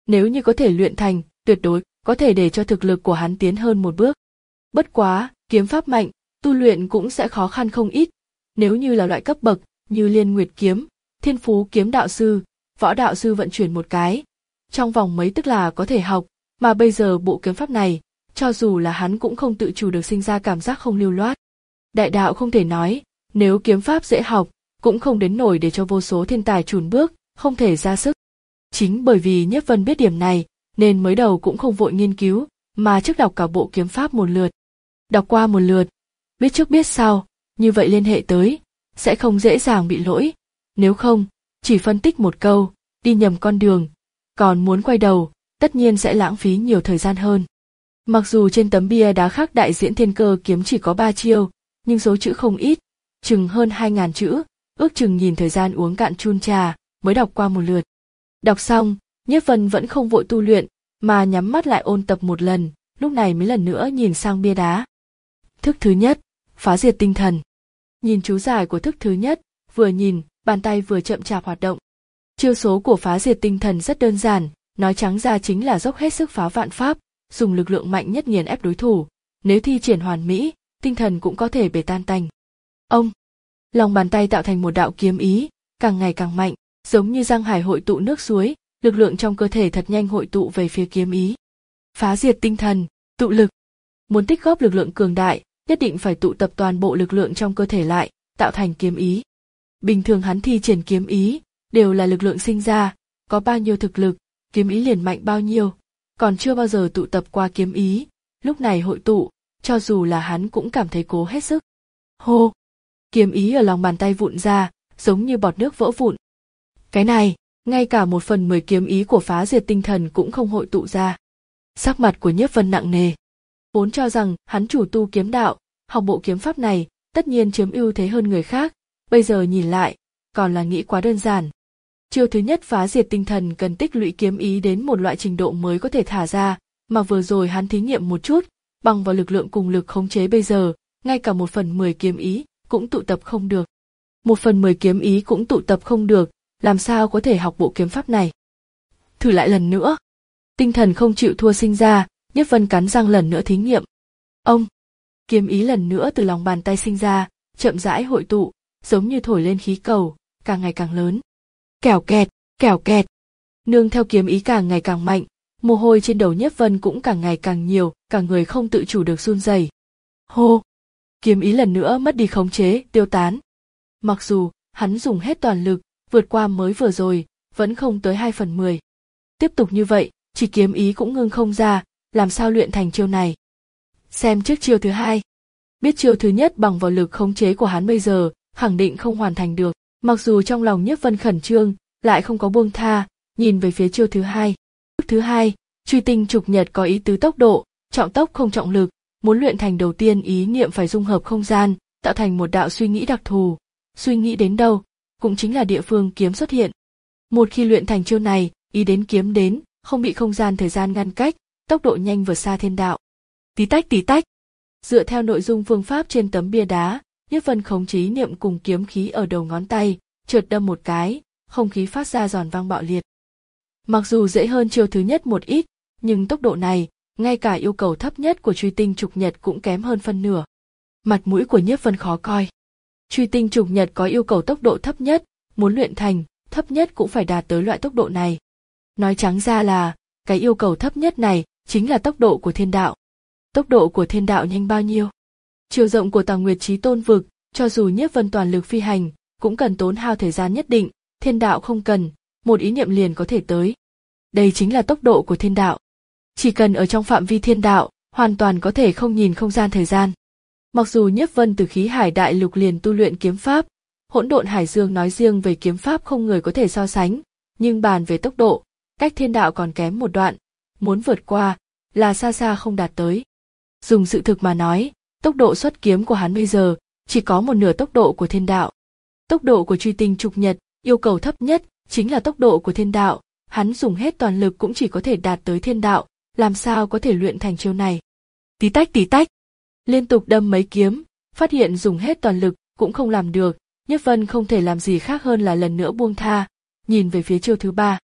Nếu như có thể luyện thành, tuyệt đối có thể để cho thực lực của hắn tiến hơn một bước. Bất quá, kiếm pháp mạnh, tu luyện cũng sẽ khó khăn không ít. Nếu như là loại cấp bậc như Liên Nguyệt kiếm, Thiên Phú kiếm đạo sư, võ đạo sư vận chuyển một cái, trong vòng mấy tức là có thể học, mà bây giờ bộ kiếm pháp này, cho dù là hắn cũng không tự chủ được sinh ra cảm giác không lưu loát. Đại đạo không thể nói, nếu kiếm pháp dễ học, cũng không đến nổi để cho vô số thiên tài chùn bước, không thể ra sức. Chính bởi vì Nhiếp Vân biết điểm này, nên mới đầu cũng không vội nghiên cứu, mà trước đọc cả bộ kiếm pháp một lượt. Đọc qua một lượt, biết trước biết sau, như vậy liên hệ tới, sẽ không dễ dàng bị lỗi. Nếu không, chỉ phân tích một câu, đi nhầm con đường, còn muốn quay đầu, tất nhiên sẽ lãng phí nhiều thời gian hơn. Mặc dù trên tấm bia đá khắc đại diễn thiên cơ kiếm chỉ có ba chiêu, nhưng số chữ không ít, chừng hơn hai ngàn chữ, ước chừng nhìn thời gian uống cạn chun trà, mới đọc qua một lượt. Đọc xong, Nhiếp Vân vẫn không vội tu luyện, mà nhắm mắt lại ôn tập một lần, lúc này mới lần nữa nhìn sang bia đá. Thức thứ nhất, phá diệt tinh thần. Nhìn chú giải của thức thứ nhất, vừa nhìn, bàn tay vừa chậm chạp hoạt động. Chiêu số của phá diệt tinh thần rất đơn giản, nói trắng ra chính là dốc hết sức phá vạn pháp, dùng lực lượng mạnh nhất nghiền ép đối thủ, nếu thi triển hoàn mỹ, tinh thần cũng có thể bể tan tành. Ông, lòng bàn tay tạo thành một đạo kiếm ý, càng ngày càng mạnh, giống như Giang Hải hội tụ nước suối, lực lượng trong cơ thể thật nhanh hội tụ về phía kiếm ý. Phá diệt tinh thần, tụ lực. Muốn tích góp lực lượng cường đại, nhất định phải tụ tập toàn bộ lực lượng trong cơ thể lại, tạo thành kiếm ý. Bình thường hắn thi triển kiếm ý, đều là lực lượng sinh ra, có bao nhiêu thực lực, kiếm ý liền mạnh bao nhiêu, còn chưa bao giờ tụ tập qua kiếm ý, lúc này hội tụ, cho dù là hắn cũng cảm thấy cố hết sức. Hô! Kiếm ý ở lòng bàn tay vụn ra, giống như bọt nước vỡ vụn. Cái này, ngay cả một phần mười kiếm ý của phá diệt tinh thần cũng không hội tụ ra. Sắc mặt của Nhiếp Vân nặng nề. Vốn cho rằng hắn chủ tu kiếm đạo, học bộ kiếm pháp này, tất nhiên chiếm ưu thế hơn người khác, bây giờ nhìn lại, còn là nghĩ quá đơn giản. Chiêu thứ nhất phá diệt tinh thần cần tích lũy kiếm ý đến một loại trình độ mới có thể thả ra, mà vừa rồi hắn thí nghiệm một chút, bằng vào lực lượng cùng lực khống chế bây giờ, ngay cả một phần mười kiếm ý cũng tụ tập không được. Một phần mười kiếm ý cũng tụ tập không được, làm sao có thể học bộ kiếm pháp này? Thử lại lần nữa. Tinh thần không chịu thua sinh ra, Nhiếp Vân cắn răng lần nữa thí nghiệm. Ông, kiếm ý lần nữa từ lòng bàn tay sinh ra, chậm rãi hội tụ, giống như thổi lên khí cầu, càng ngày càng lớn. Kẻo kẹt, kẻo kẹt. Nương theo kiếm ý càng ngày càng mạnh, mồ hôi trên đầu Nhiếp Vân cũng càng ngày càng nhiều, cả người không tự chủ được run rẩy. Hô! Kiếm ý lần nữa mất đi khống chế, tiêu tán. Mặc dù hắn dùng hết toàn lực, vượt qua mới vừa rồi, vẫn không tới hai phần mười. Tiếp tục như vậy, chỉ kiếm ý cũng ngưng không ra, làm sao luyện thành chiêu này? Xem trước chiêu thứ hai. Biết chiêu thứ nhất bằng vào lực khống chế của hắn bây giờ, khẳng định không hoàn thành được. Mặc dù trong lòng Nhiếp Vân khẩn trương, lại không có buông tha, nhìn về phía chiêu thứ hai. Chiêu thứ hai, truy tinh trục nhật có ý tứ tốc độ, trọng tốc không trọng lực, muốn luyện thành đầu tiên ý niệm phải dung hợp không gian, tạo thành một đạo suy nghĩ đặc thù. Suy nghĩ đến đâu, cũng chính là địa phương kiếm xuất hiện. Một khi luyện thành chiêu này, ý đến kiếm đến, không bị không gian thời gian ngăn cách, tốc độ nhanh vượt xa thiên đạo. Tí tách tí tách. Dựa theo nội dung phương pháp trên tấm bia đá, Nhiếp Vân khống chế ý niệm cùng kiếm khí ở đầu ngón tay, chợt đâm một cái, không khí phát ra giòn vang bạo liệt. Mặc dù dễ hơn chiêu thứ nhất một ít, nhưng tốc độ này, ngay cả yêu cầu thấp nhất của truy tinh trục nhật cũng kém hơn phân nửa. Mặt mũi của Nhiếp Vân khó coi. Truy tinh trục nhật có yêu cầu tốc độ thấp nhất, muốn luyện thành, thấp nhất cũng phải đạt tới loại tốc độ này. Nói trắng ra là, cái yêu cầu thấp nhất này chính là tốc độ của thiên đạo. Tốc độ của thiên đạo nhanh bao nhiêu? Chiều rộng của Tàng Nguyệt Chí Tôn vực, cho dù Nhiếp Vân toàn lực phi hành, cũng cần tốn hao thời gian nhất định, thiên đạo không cần, một ý niệm liền có thể tới. Đây chính là tốc độ của thiên đạo. Chỉ cần ở trong phạm vi thiên đạo, hoàn toàn có thể không nhìn không gian thời gian. Mặc dù Nhiếp Vân từ khí hải đại lục liền tu luyện kiếm pháp, hỗn độn hải dương nói riêng về kiếm pháp không người có thể so sánh, nhưng bàn về tốc độ, cách thiên đạo còn kém một đoạn, muốn vượt qua, là xa xa không đạt tới. Dùng sự thực mà nói, tốc độ xuất kiếm của hắn bây giờ, chỉ có một nửa tốc độ của thiên đạo. Tốc độ của truy tinh trục nhật, yêu cầu thấp nhất, chính là tốc độ của thiên đạo, hắn dùng hết toàn lực cũng chỉ có thể đạt tới thiên đạo, làm sao có thể luyện thành chiêu này. Tí tách tí tách, liên tục đâm mấy kiếm, phát hiện dùng hết toàn lực cũng không làm được, Nhiếp Vân không thể làm gì khác hơn là lần nữa buông tha, nhìn về phía chiêu thứ ba.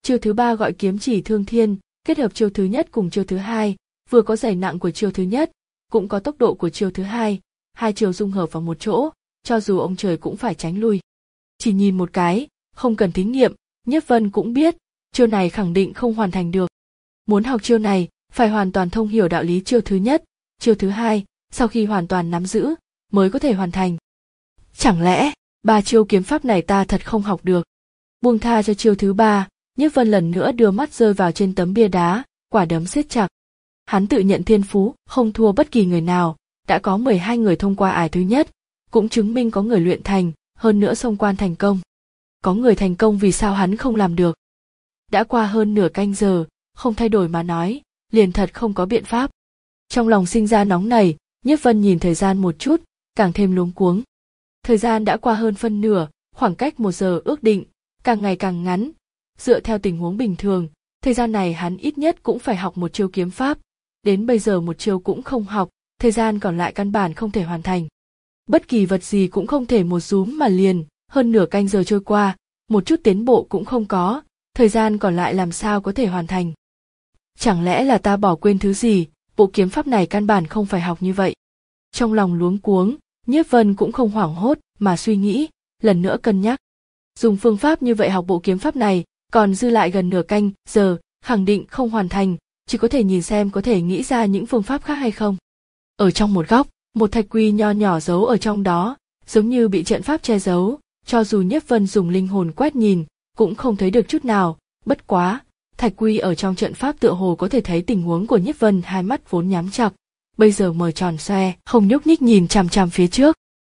Chiêu thứ ba gọi kiếm chỉ thương thiên, kết hợp chiêu thứ nhất cùng chiêu thứ hai, vừa có dày nặng của chiêu thứ nhất, cũng có tốc độ của chiêu thứ hai, hai chiêu dung hợp vào một chỗ, cho dù ông trời cũng phải tránh lui. Chỉ nhìn một cái, không cần thí nghiệm, Nhiếp Vân cũng biết, chiêu này khẳng định không hoàn thành được. Muốn học chiêu này, phải hoàn toàn thông hiểu đạo lý chiêu thứ nhất, chiêu thứ hai, sau khi hoàn toàn nắm giữ, mới có thể hoàn thành. Chẳng lẽ, ba chiêu kiếm pháp này ta thật không học được? Buông tha cho chiêu thứ ba, Nhiếp Vân lần nữa đưa mắt rơi vào trên tấm bia đá, quả đấm siết chặt. Hắn tự nhận thiên phú, không thua bất kỳ người nào, đã có mười hai người thông qua ải thứ nhất, cũng chứng minh có người luyện thành, hơn nữa xông quan thành công. Có người thành công vì sao hắn không làm được? Đã qua hơn nửa canh giờ, không thay đổi mà nói, liền thật không có biện pháp. Trong lòng sinh ra nóng nảy, Nhiếp Vân nhìn thời gian một chút, càng thêm luống cuống. Thời gian đã qua hơn phân nửa, khoảng cách một giờ ước định, càng ngày càng ngắn. Dựa theo tình huống bình thường, thời gian này hắn ít nhất cũng phải học một chiêu kiếm pháp. Đến bây giờ một chiêu cũng không học, thời gian còn lại căn bản không thể hoàn thành. Bất kỳ vật gì cũng không thể một rúm mà liền, hơn nửa canh giờ trôi qua, một chút tiến bộ cũng không có, thời gian còn lại làm sao có thể hoàn thành. Chẳng lẽ là ta bỏ quên thứ gì, bộ kiếm pháp này căn bản không phải học như vậy. Trong lòng luống cuống, Nhiếp Vân cũng không hoảng hốt mà suy nghĩ, lần nữa cân nhắc. Dùng phương pháp như vậy học bộ kiếm pháp này, còn dư lại gần nửa canh giờ, khẳng định không hoàn thành, chỉ có thể nhìn xem có thể nghĩ ra những phương pháp khác hay không. Ở trong một góc, một thạch quy nho nhỏ giấu ở trong đó, giống như bị trận pháp che giấu, cho dù Nhiếp Vân dùng linh hồn quét nhìn, cũng không thấy được chút nào, bất quá, thạch quy ở trong trận pháp tựa hồ có thể thấy tình huống của Nhiếp Vân, hai mắt vốn nhắm chặt, bây giờ mở tròn xoe, không nhúc nhích nhìn chằm chằm phía trước.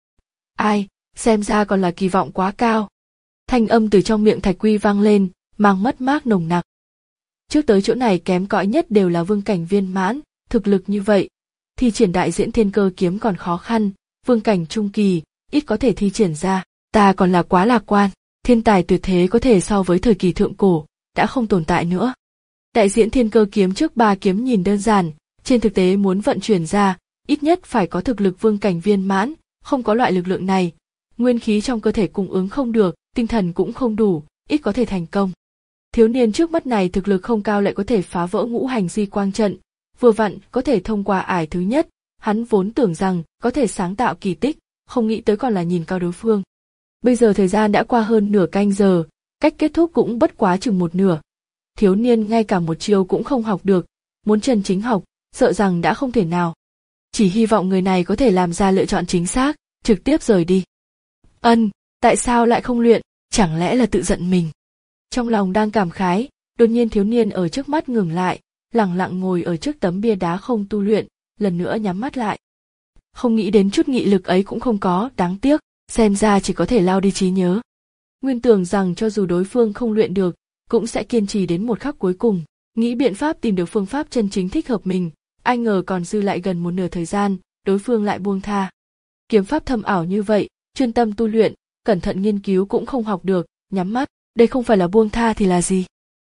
Ai, xem ra còn là kỳ vọng quá cao. Thanh âm từ trong miệng thạch quy vang lên, mang mất mát nồng nặc. Trước tới chỗ này kém cỏi nhất đều là vương cảnh viên mãn, thực lực như vậy, thi triển đại diễn thiên cơ kiếm còn khó khăn, vương cảnh trung kỳ, ít có thể thi triển ra, ta còn là quá lạc quan, thiên tài tuyệt thế có thể so với thời kỳ thượng cổ, đã không tồn tại nữa. Đại diễn thiên cơ kiếm trước ba kiếm nhìn đơn giản, trên thực tế muốn vận chuyển ra, ít nhất phải có thực lực vương cảnh viên mãn, không có loại lực lượng này, nguyên khí trong cơ thể cung ứng không được, tinh thần cũng không đủ, ít có thể thành công. Thiếu niên trước mắt này thực lực không cao lại có thể phá vỡ ngũ hành di quang trận, vừa vặn có thể thông qua ải thứ nhất, hắn vốn tưởng rằng có thể sáng tạo kỳ tích, không nghĩ tới còn là nhìn cao đối phương. Bây giờ thời gian đã qua hơn nửa canh giờ, cách kết thúc cũng bất quá chừng một nửa. Thiếu niên ngay cả một chiêu cũng không học được, muốn chân chính học, sợ rằng đã không thể nào. Chỉ hy vọng người này có thể làm ra lựa chọn chính xác, trực tiếp rời đi. Ân, tại sao lại không luyện, chẳng lẽ là tự giận mình? Trong lòng đang cảm khái, đột nhiên thiếu niên ở trước mắt ngừng lại, lặng lặng ngồi ở trước tấm bia đá không tu luyện, lần nữa nhắm mắt lại. Không nghĩ đến chút nghị lực ấy cũng không có, đáng tiếc, xem ra chỉ có thể lao đi trí nhớ. Nguyên tưởng rằng cho dù đối phương không luyện được, cũng sẽ kiên trì đến một khắc cuối cùng, nghĩ biện pháp tìm được phương pháp chân chính thích hợp mình, ai ngờ còn dư lại gần một nửa thời gian, đối phương lại buông tha. Kiếm pháp thâm ảo như vậy, chuyên tâm tu luyện, cẩn thận nghiên cứu cũng không học được, nhắm mắt, đây không phải là buông tha thì là gì?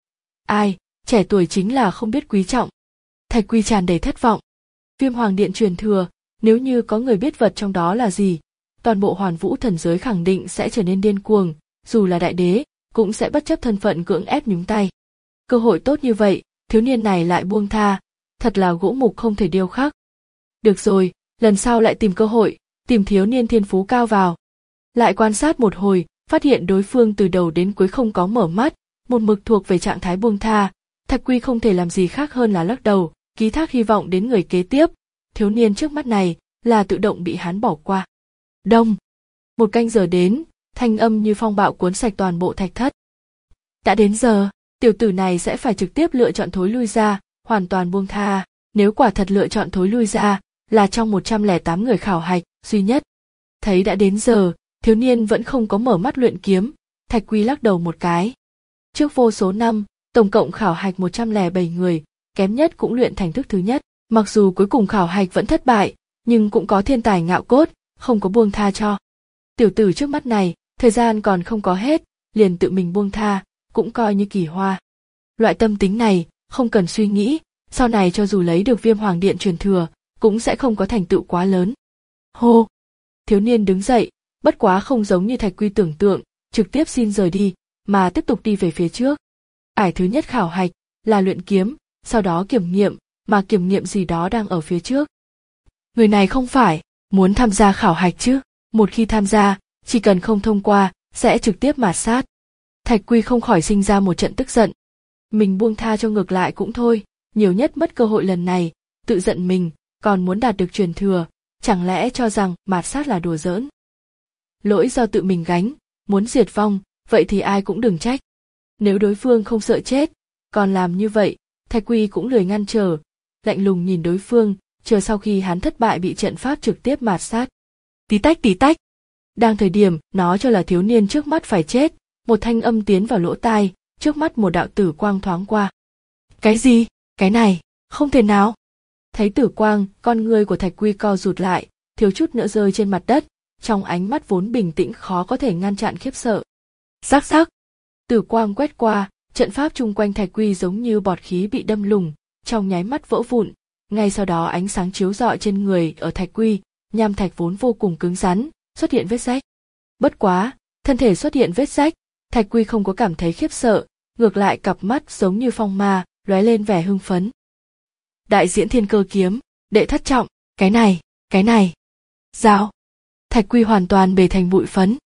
Ai, trẻ tuổi chính là không biết quý trọng. Thạch Quy tràn đầy thất vọng. Viêm Hoàng Điện truyền thừa, nếu như có người biết vật trong đó là gì, toàn bộ Hoàn Vũ thần giới khẳng định sẽ trở nên điên cuồng, dù là đại đế, cũng sẽ bất chấp thân phận cưỡng ép nhúng tay. Cơ hội tốt như vậy, thiếu niên này lại buông tha, thật là gỗ mục không thể điêu khắc. Được rồi, lần sau lại tìm cơ hội, tìm thiếu niên thiên phú cao vào. Lại quan sát một hồi, phát hiện đối phương từ đầu đến cuối không có mở mắt, một mực thuộc về trạng thái buông tha, Thạch Quy không thể làm gì khác hơn là lắc đầu, ký thác hy vọng đến người kế tiếp, thiếu niên trước mắt này là tự động bị hắn bỏ qua. Đông, một canh giờ đến, thanh âm như phong bạo cuốn sạch toàn bộ thạch thất. Đã đến giờ, tiểu tử này sẽ phải trực tiếp lựa chọn thối lui ra, hoàn toàn buông tha, nếu quả thật lựa chọn thối lui ra, là trong một trăm lẻ tám người khảo hạch, duy nhất. Thấy đã đến giờ, thiếu niên vẫn không có mở mắt luyện kiếm, Thạch Quy lắc đầu một cái. Trước vô số năm, tổng cộng khảo hạch một trăm lẻ bảy người, kém nhất cũng luyện thành thức thứ nhất, mặc dù cuối cùng khảo hạch vẫn thất bại, nhưng cũng có thiên tài ngạo cốt, không có buông tha cho. Tiểu tử trước mắt này, thời gian còn không có hết, liền tự mình buông tha, cũng coi như kỳ hoa. Loại tâm tính này, không cần suy nghĩ, sau này cho dù lấy được Viêm Hoàng Điện truyền thừa, cũng sẽ không có thành tựu quá lớn. Hô! Thiếu niên đứng dậy, bất quá không giống như Thạch Quy tưởng tượng, trực tiếp xin rời đi, mà tiếp tục đi về phía trước. Ải thứ nhất khảo hạch là luyện kiếm, sau đó kiểm nghiệm, mà kiểm nghiệm gì đó đang ở phía trước. Người này không phải muốn tham gia khảo hạch chứ, một khi tham gia, chỉ cần không thông qua, sẽ trực tiếp mạt sát. Thạch Quy không khỏi sinh ra một trận tức giận. Mình buông tha cho ngược lại cũng thôi, nhiều nhất mất cơ hội lần này, tự giận mình, còn muốn đạt được truyền thừa, chẳng lẽ cho rằng mạt sát là đùa giỡn. Lỗi do tự mình gánh, muốn diệt vong, vậy thì ai cũng đừng trách. Nếu đối phương không sợ chết, còn làm như vậy, Thạch Quy cũng lười ngăn trở, lạnh lùng nhìn đối phương, chờ sau khi hắn thất bại bị trận pháp trực tiếp mạt sát. Tí tách tí tách. Đang thời điểm nó cho là thiếu niên trước mắt phải chết, một thanh âm tiến vào lỗ tai, trước mắt một đạo tử quang thoáng qua. Cái gì? Cái này, không thể nào. Thấy tử quang, con ngươi của Thạch Quy co rụt lại, thiếu chút nữa rơi trên mặt đất, trong ánh mắt vốn bình tĩnh khó có thể ngăn chặn khiếp sợ. Rắc rắc. Tử quang quét qua, trận pháp chung quanh Thạch Quy giống như bọt khí bị đâm lủng, trong nháy mắt vỡ vụn. Ngay sau đó ánh sáng chiếu rọi trên người ở Thạch Quy, nham thạch vốn vô cùng cứng rắn, xuất hiện vết rách. Bất quá, thân thể xuất hiện vết rách, Thạch Quy không có cảm thấy khiếp sợ, ngược lại cặp mắt giống như phong ma, lóe lên vẻ hưng phấn. Đại diễn thiên cơ kiếm, đệ thất trọng, cái này, cái này. Dao. Thạch Quy hoàn toàn bề thành bụi phấn.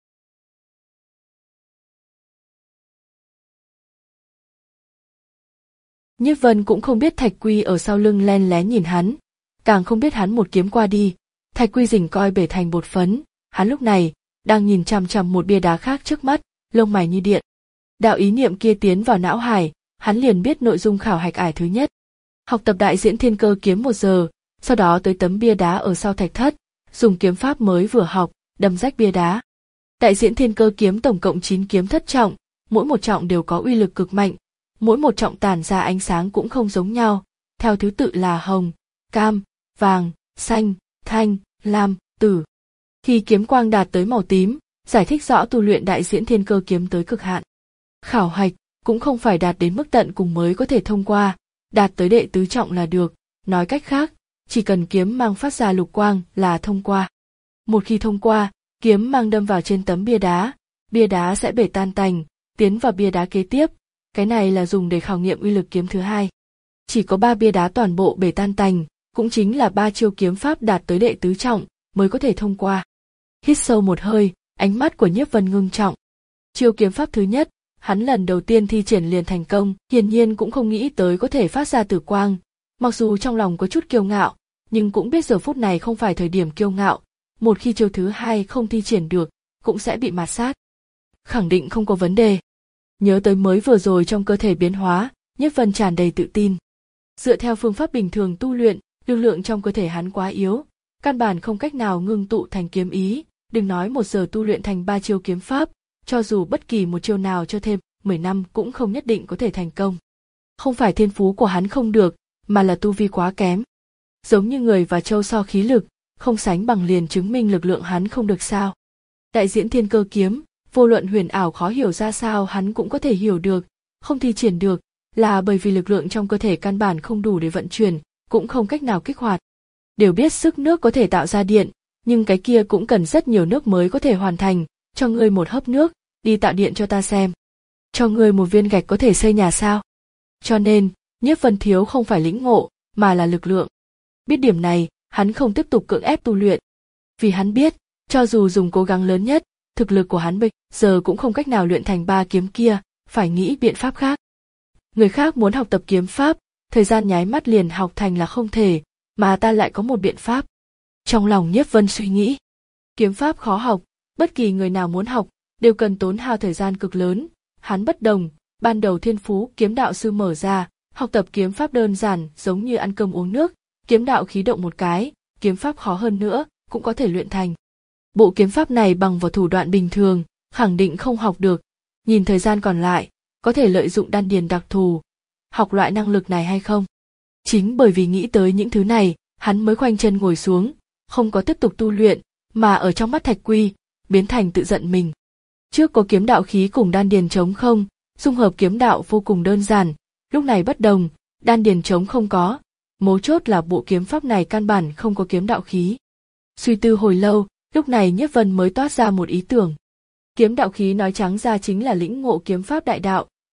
Nhiếp Vân cũng không biết Thạch Quy ở sau lưng len lén nhìn hắn, càng không biết hắn một kiếm qua đi, Thạch Quy rình coi bể thành bột phấn, hắn lúc này đang nhìn chằm chằm một bia đá khác trước mắt, lông mày như điện. Đạo ý niệm kia tiến vào não hải, hắn liền biết nội dung khảo hạch ải thứ nhất. Học tập đại diễn thiên cơ kiếm một giờ, sau đó tới tấm bia đá ở sau thạch thất, dùng kiếm pháp mới vừa học, đâm rách bia đá. Đại diễn thiên cơ kiếm tổng cộng chín kiếm thất trọng, mỗi một trọng đều có uy lực cực mạnh, mỗi một trọng tản ra ánh sáng cũng không giống nhau, theo thứ tự là hồng, cam, vàng, xanh, thanh, lam, tử. Khi kiếm quang đạt tới màu tím, giải thích rõ tu luyện đại diễn thiên cơ kiếm tới cực hạn. Khảo hạch cũng không phải đạt đến mức tận cùng mới có thể thông qua, đạt tới đệ tứ trọng là được, nói cách khác, chỉ cần kiếm mang phát ra lục quang là thông qua. Một khi thông qua, kiếm mang đâm vào trên tấm bia đá, bia đá sẽ bể tan tành, tiến vào bia đá kế tiếp, cái này là dùng để khảo nghiệm uy lực kiếm thứ hai. Chỉ có ba bia đá toàn bộ bể tan tành, cũng chính là ba chiêu kiếm pháp đạt tới đệ tứ trọng, mới có thể thông qua. Hít sâu một hơi, ánh mắt của Nhiếp Vân ngưng trọng. Chiêu kiếm pháp thứ nhất, hắn lần đầu tiên thi triển liền thành công, hiển nhiên cũng không nghĩ tới có thể phát ra tử quang, mặc dù trong lòng có chút kiêu ngạo, nhưng cũng biết giờ phút này không phải thời điểm kiêu ngạo, một khi chiêu thứ hai không thi triển được, cũng sẽ bị mạt sát. Khẳng định không có vấn đề. Nhớ tới mới vừa rồi trong cơ thể biến hóa, Nhiếp Vân tràn đầy tự tin. Dựa theo phương pháp bình thường tu luyện, lực lượng trong cơ thể hắn quá yếu, căn bản không cách nào ngưng tụ thành kiếm ý, đừng nói một giờ tu luyện thành ba chiêu kiếm pháp, cho dù bất kỳ một chiêu nào cho thêm mười năm cũng không nhất định có thể thành công. Không phải thiên phú của hắn không được, mà là tu vi quá kém. Giống như người và trâu so khí lực, không sánh bằng liền chứng minh lực lượng hắn không được sao. Đại diễn thiên cơ kiếm, vô luận huyền ảo khó hiểu ra sao hắn cũng có thể hiểu được, không thi triển được, là bởi vì lực lượng trong cơ thể căn bản không đủ để vận chuyển, cũng không cách nào kích hoạt. Đều biết sức nước có thể tạo ra điện, nhưng cái kia cũng cần rất nhiều nước mới có thể hoàn thành, cho ngươi một hớp nước, đi tạo điện cho ta xem. Cho ngươi một viên gạch có thể xây nhà sao? Cho nên, Nhiếp Vân thiếu không phải lĩnh ngộ, mà là lực lượng. Biết điểm này, hắn không tiếp tục cưỡng ép tu luyện. Vì hắn biết, cho dù dùng cố gắng lớn nhất, thực lực của hắn bây giờ cũng không cách nào luyện thành ba kiếm kia, phải nghĩ biện pháp khác. Người khác muốn học tập kiếm pháp, thời gian nháy mắt liền học thành là không thể, mà ta lại có một biện pháp. Trong lòng Nhiếp Vân suy nghĩ, kiếm pháp khó học, bất kỳ người nào muốn học, đều cần tốn hao thời gian cực lớn. Hắn bất đồng, ban đầu thiên phú kiếm đạo sư mở ra, học tập kiếm pháp đơn giản giống như ăn cơm uống nước, kiếm đạo khí động một cái, kiếm pháp khó hơn nữa, cũng có thể luyện thành. Bộ kiếm pháp này bằng vào thủ đoạn bình thường, khẳng định không học được, nhìn thời gian còn lại, có thể lợi dụng đan điền đặc thù, học loại năng lực này hay không. Chính bởi vì nghĩ tới những thứ này, hắn mới khoanh chân ngồi xuống, không có tiếp tục tu luyện, mà ở trong mắt Thạch Quy, biến thành tự giận mình. Trước có kiếm đạo khí cùng đan điền trống không, dung hợp kiếm đạo vô cùng đơn giản, lúc này bất đồng, đan điền trống không có, mấu chốt là bộ kiếm pháp này căn bản không có kiếm đạo khí. Suy tư hồi lâu, lúc này Nhiếp Vân mới toát ra một ý tưởng. Kiếm đạo khí nói trắng ra chính là lĩnh ngộ kiếm pháp đại đạo,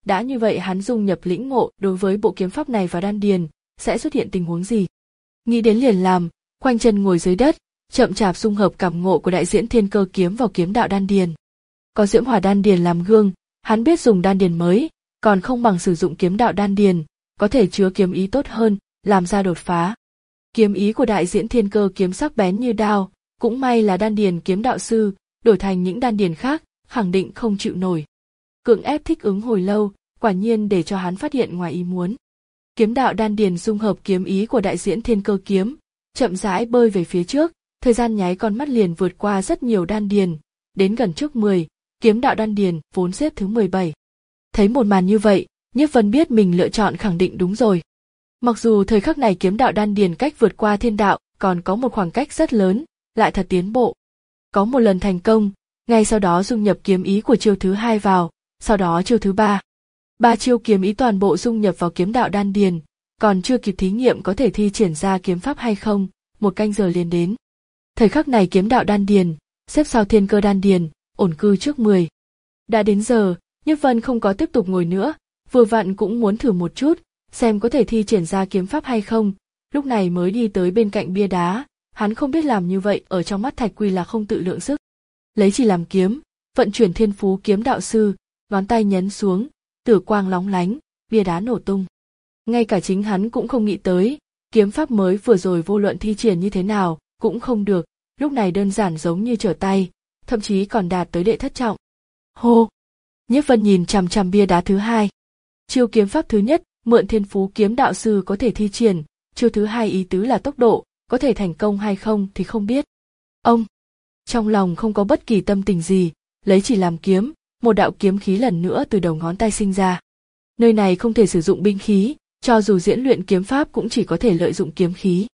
đã như vậy hắn dung nhập lĩnh ngộ đối với bộ kiếm pháp này vào đan điền, sẽ xuất hiện tình huống gì? Nghĩ đến liền làm, khoanh chân ngồi dưới đất, chậm chạp dung hợp cảm ngộ của đại diễn thiên cơ kiếm vào kiếm đạo đan điền. Có diễm hỏa đan điền làm gương, hắn biết dùng đan điền mới, còn không bằng sử dụng kiếm đạo đan điền, có thể chứa kiếm ý tốt hơn, làm ra đột phá. Kiếm ý của đại diễn thiên cơ kiếm sắc bén như đao, cũng may là đan điền kiếm đạo sư, đổi thành những đan điền khác, khẳng định không chịu nổi. Cưỡng ép thích ứng hồi lâu, quả nhiên để cho hắn phát hiện ngoài ý muốn. Kiếm đạo đan điền dung hợp kiếm ý của đại diễn thiên cơ kiếm, chậm rãi bơi về phía trước, thời gian nháy con mắt liền vượt qua rất nhiều đan điền, đến gần trước mười, kiếm đạo đan điền vốn xếp thứ mười bảy. Thấy một màn như vậy, Nhiếp Vân biết mình lựa chọn khẳng định đúng rồi. Mặc dù thời khắc này kiếm đạo đan điền cách vượt qua thiên đạo còn có một khoảng cách rất lớn, lại thật tiến bộ. Có một lần thành công, ngay sau đó dung nhập kiếm ý của chiêu thứ hai vào, sau đó chiêu thứ ba. Ba chiêu kiếm ý toàn bộ dung nhập vào kiếm đạo đan điền, còn chưa kịp thí nghiệm có thể thi triển ra kiếm pháp hay không, một canh giờ liền đến. Thời khắc này kiếm đạo đan điền, xếp sau thiên cơ đan điền, ổn cư trước mười. Đã đến giờ, Nhiếp Vân không có tiếp tục ngồi nữa, vừa vặn cũng muốn thử một chút, xem có thể thi triển ra kiếm pháp hay không, lúc này mới đi tới bên cạnh bia đá, hắn không biết làm như vậy ở trong mắt Thạch Quy là không tự lượng sức. Lấy chỉ làm kiếm, vận chuyển thiên phú kiếm đạo sư, ngón tay nhấn xuống, tử quang lóng lánh, bia đá nổ tung. Ngay cả chính hắn cũng không nghĩ tới, kiếm pháp mới vừa rồi vô luận thi triển như thế nào, cũng không được, lúc này đơn giản giống như trở tay, thậm chí còn đạt tới đệ thất trọng. Hô! Nhiếp Vân nhìn chằm chằm bia đá thứ hai. Chiêu kiếm pháp thứ nhất, mượn thiên phú kiếm đạo sư có thể thi triển, chiêu thứ hai ý tứ là tốc độ, có thể thành công hay không thì không biết. Ông! Trong lòng không có bất kỳ tâm tình gì, lấy chỉ làm kiếm, một đạo kiếm khí lần nữa từ đầu ngón tay sinh ra. Nơi này không thể sử dụng binh khí, cho dù diễn luyện kiếm pháp cũng chỉ có thể lợi dụng kiếm khí.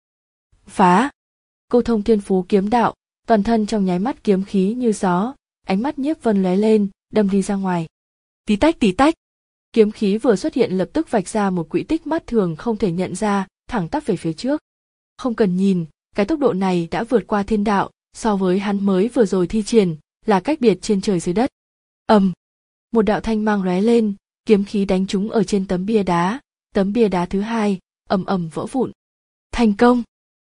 Phá! Câu thông thiên phú kiếm đạo, toàn thân trong nháy mắt kiếm khí như gió, ánh mắt Nhiếp Vân lóe lên, đâm đi ra ngoài. Tí tách tí tách! Kiếm khí vừa xuất hiện lập tức vạch ra một quỹ tích mắt thường không thể nhận ra, thẳng tắp về phía trước. Không cần nhìn, cái tốc độ này đã vượt qua thiên đạo, so với hắn mới vừa rồi thi triển, là cách biệt trên trời dưới đất. Ầm! Một đạo thanh mang lóe lên, kiếm khí đánh trúng ở trên tấm bia đá, tấm bia đá thứ hai, ầm ầm vỡ vụn. Thành công!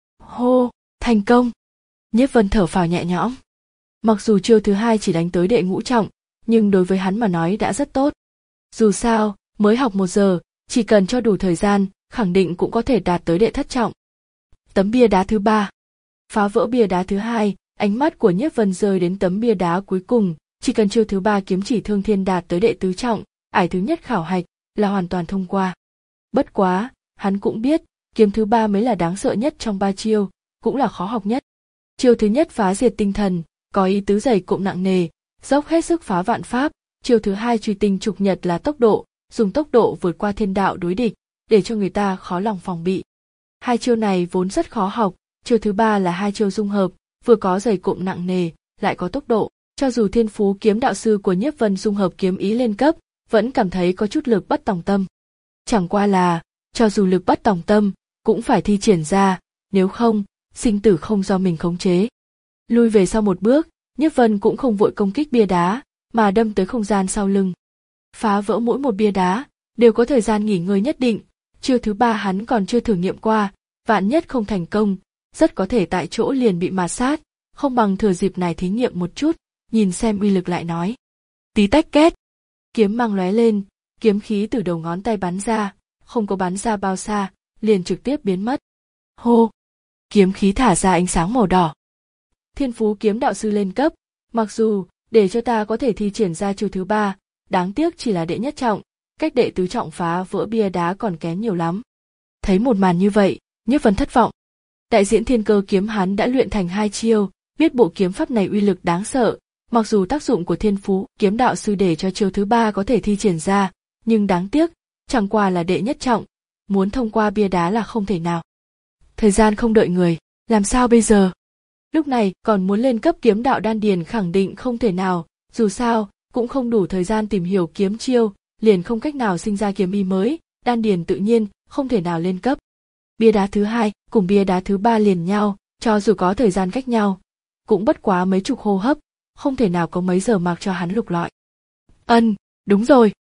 Hô! Thành công! Nhiếp Vân thở phào nhẹ nhõm. Mặc dù chiêu thứ hai chỉ đánh tới đệ ngũ trọng, nhưng đối với hắn mà nói đã rất tốt. Dù sao, mới học một giờ, chỉ cần cho đủ thời gian, khẳng định cũng có thể đạt tới đệ thất trọng. Tấm bia đá thứ ba. Phá vỡ bia đá thứ hai, ánh mắt của Nhiếp Vân rơi đến tấm bia đá cuối cùng, chỉ cần chiêu thứ ba kiếm chỉ thương thiên đạt tới đệ tứ trọng, ải thứ nhất khảo hạch, là hoàn toàn thông qua. Bất quá, hắn cũng biết, kiếm thứ ba mới là đáng sợ nhất trong ba chiêu, cũng là khó học nhất. Chiêu thứ nhất phá diệt tinh thần, có ý tứ dày cộm nặng nề, dốc hết sức phá vạn pháp. Chiêu thứ hai truy tinh trục nhật là tốc độ, dùng tốc độ vượt qua thiên đạo đối địch, để cho người ta khó lòng phòng bị. Hai chiêu này vốn rất khó học, chiêu thứ ba là hai chiêu dung hợp, vừa có dày cộm nặng nề, lại có tốc độ. Cho dù thiên phú kiếm đạo sư của Nhiếp Vân dung hợp kiếm ý lên cấp, vẫn cảm thấy có chút lực bất tòng tâm. Chẳng qua là, cho dù lực bất tòng tâm, cũng phải thi triển ra, nếu không, sinh tử không do mình khống chế. Lui về sau một bước, Nhiếp Vân cũng không vội công kích bia đá, mà đâm tới không gian sau lưng. Phá vỡ mỗi một bia đá, đều có thời gian nghỉ ngơi nhất định, chiêu thứ ba hắn còn chưa thử nghiệm qua, vạn nhất không thành công, rất có thể tại chỗ liền bị mạt sát, không bằng thừa dịp này thí nghiệm một chút, nhìn xem uy lực lại nói. Tí tách két, kiếm mang lóe lên, kiếm khí từ đầu ngón tay bắn ra, không có bắn ra bao xa, liền trực tiếp biến mất. Hô, kiếm khí thả ra ánh sáng màu đỏ. Thiên phú kiếm đạo sư lên cấp, mặc dù để cho ta có thể thi triển ra chiêu thứ ba, đáng tiếc chỉ là đệ nhất trọng, cách đệ tứ trọng phá vỡ bia đá còn kém nhiều lắm. Thấy một màn như vậy, Nhiếp Vân thất vọng. Đại diễn thiên cơ kiếm hắn đã luyện thành hai chiêu, biết bộ kiếm pháp này uy lực đáng sợ, mặc dù tác dụng của thiên phú kiếm đạo sư để cho chiêu thứ ba có thể thi triển ra, nhưng đáng tiếc, chẳng qua là đệ nhất trọng, muốn thông qua bia đá là không thể nào. Thời gian không đợi người, làm sao bây giờ? Lúc này còn muốn lên cấp kiếm đạo đan điền khẳng định không thể nào, dù sao, cũng không đủ thời gian tìm hiểu kiếm chiêu, liền không cách nào sinh ra kiếm ý mới, đan điền tự nhiên không thể nào lên cấp. Bia đá thứ hai cùng bia đá thứ ba liền nhau, cho dù có thời gian cách nhau, cũng bất quá mấy chục hô hấp, không thể nào có mấy giờ mặc cho hắn lục lọi. Ân, đúng rồi.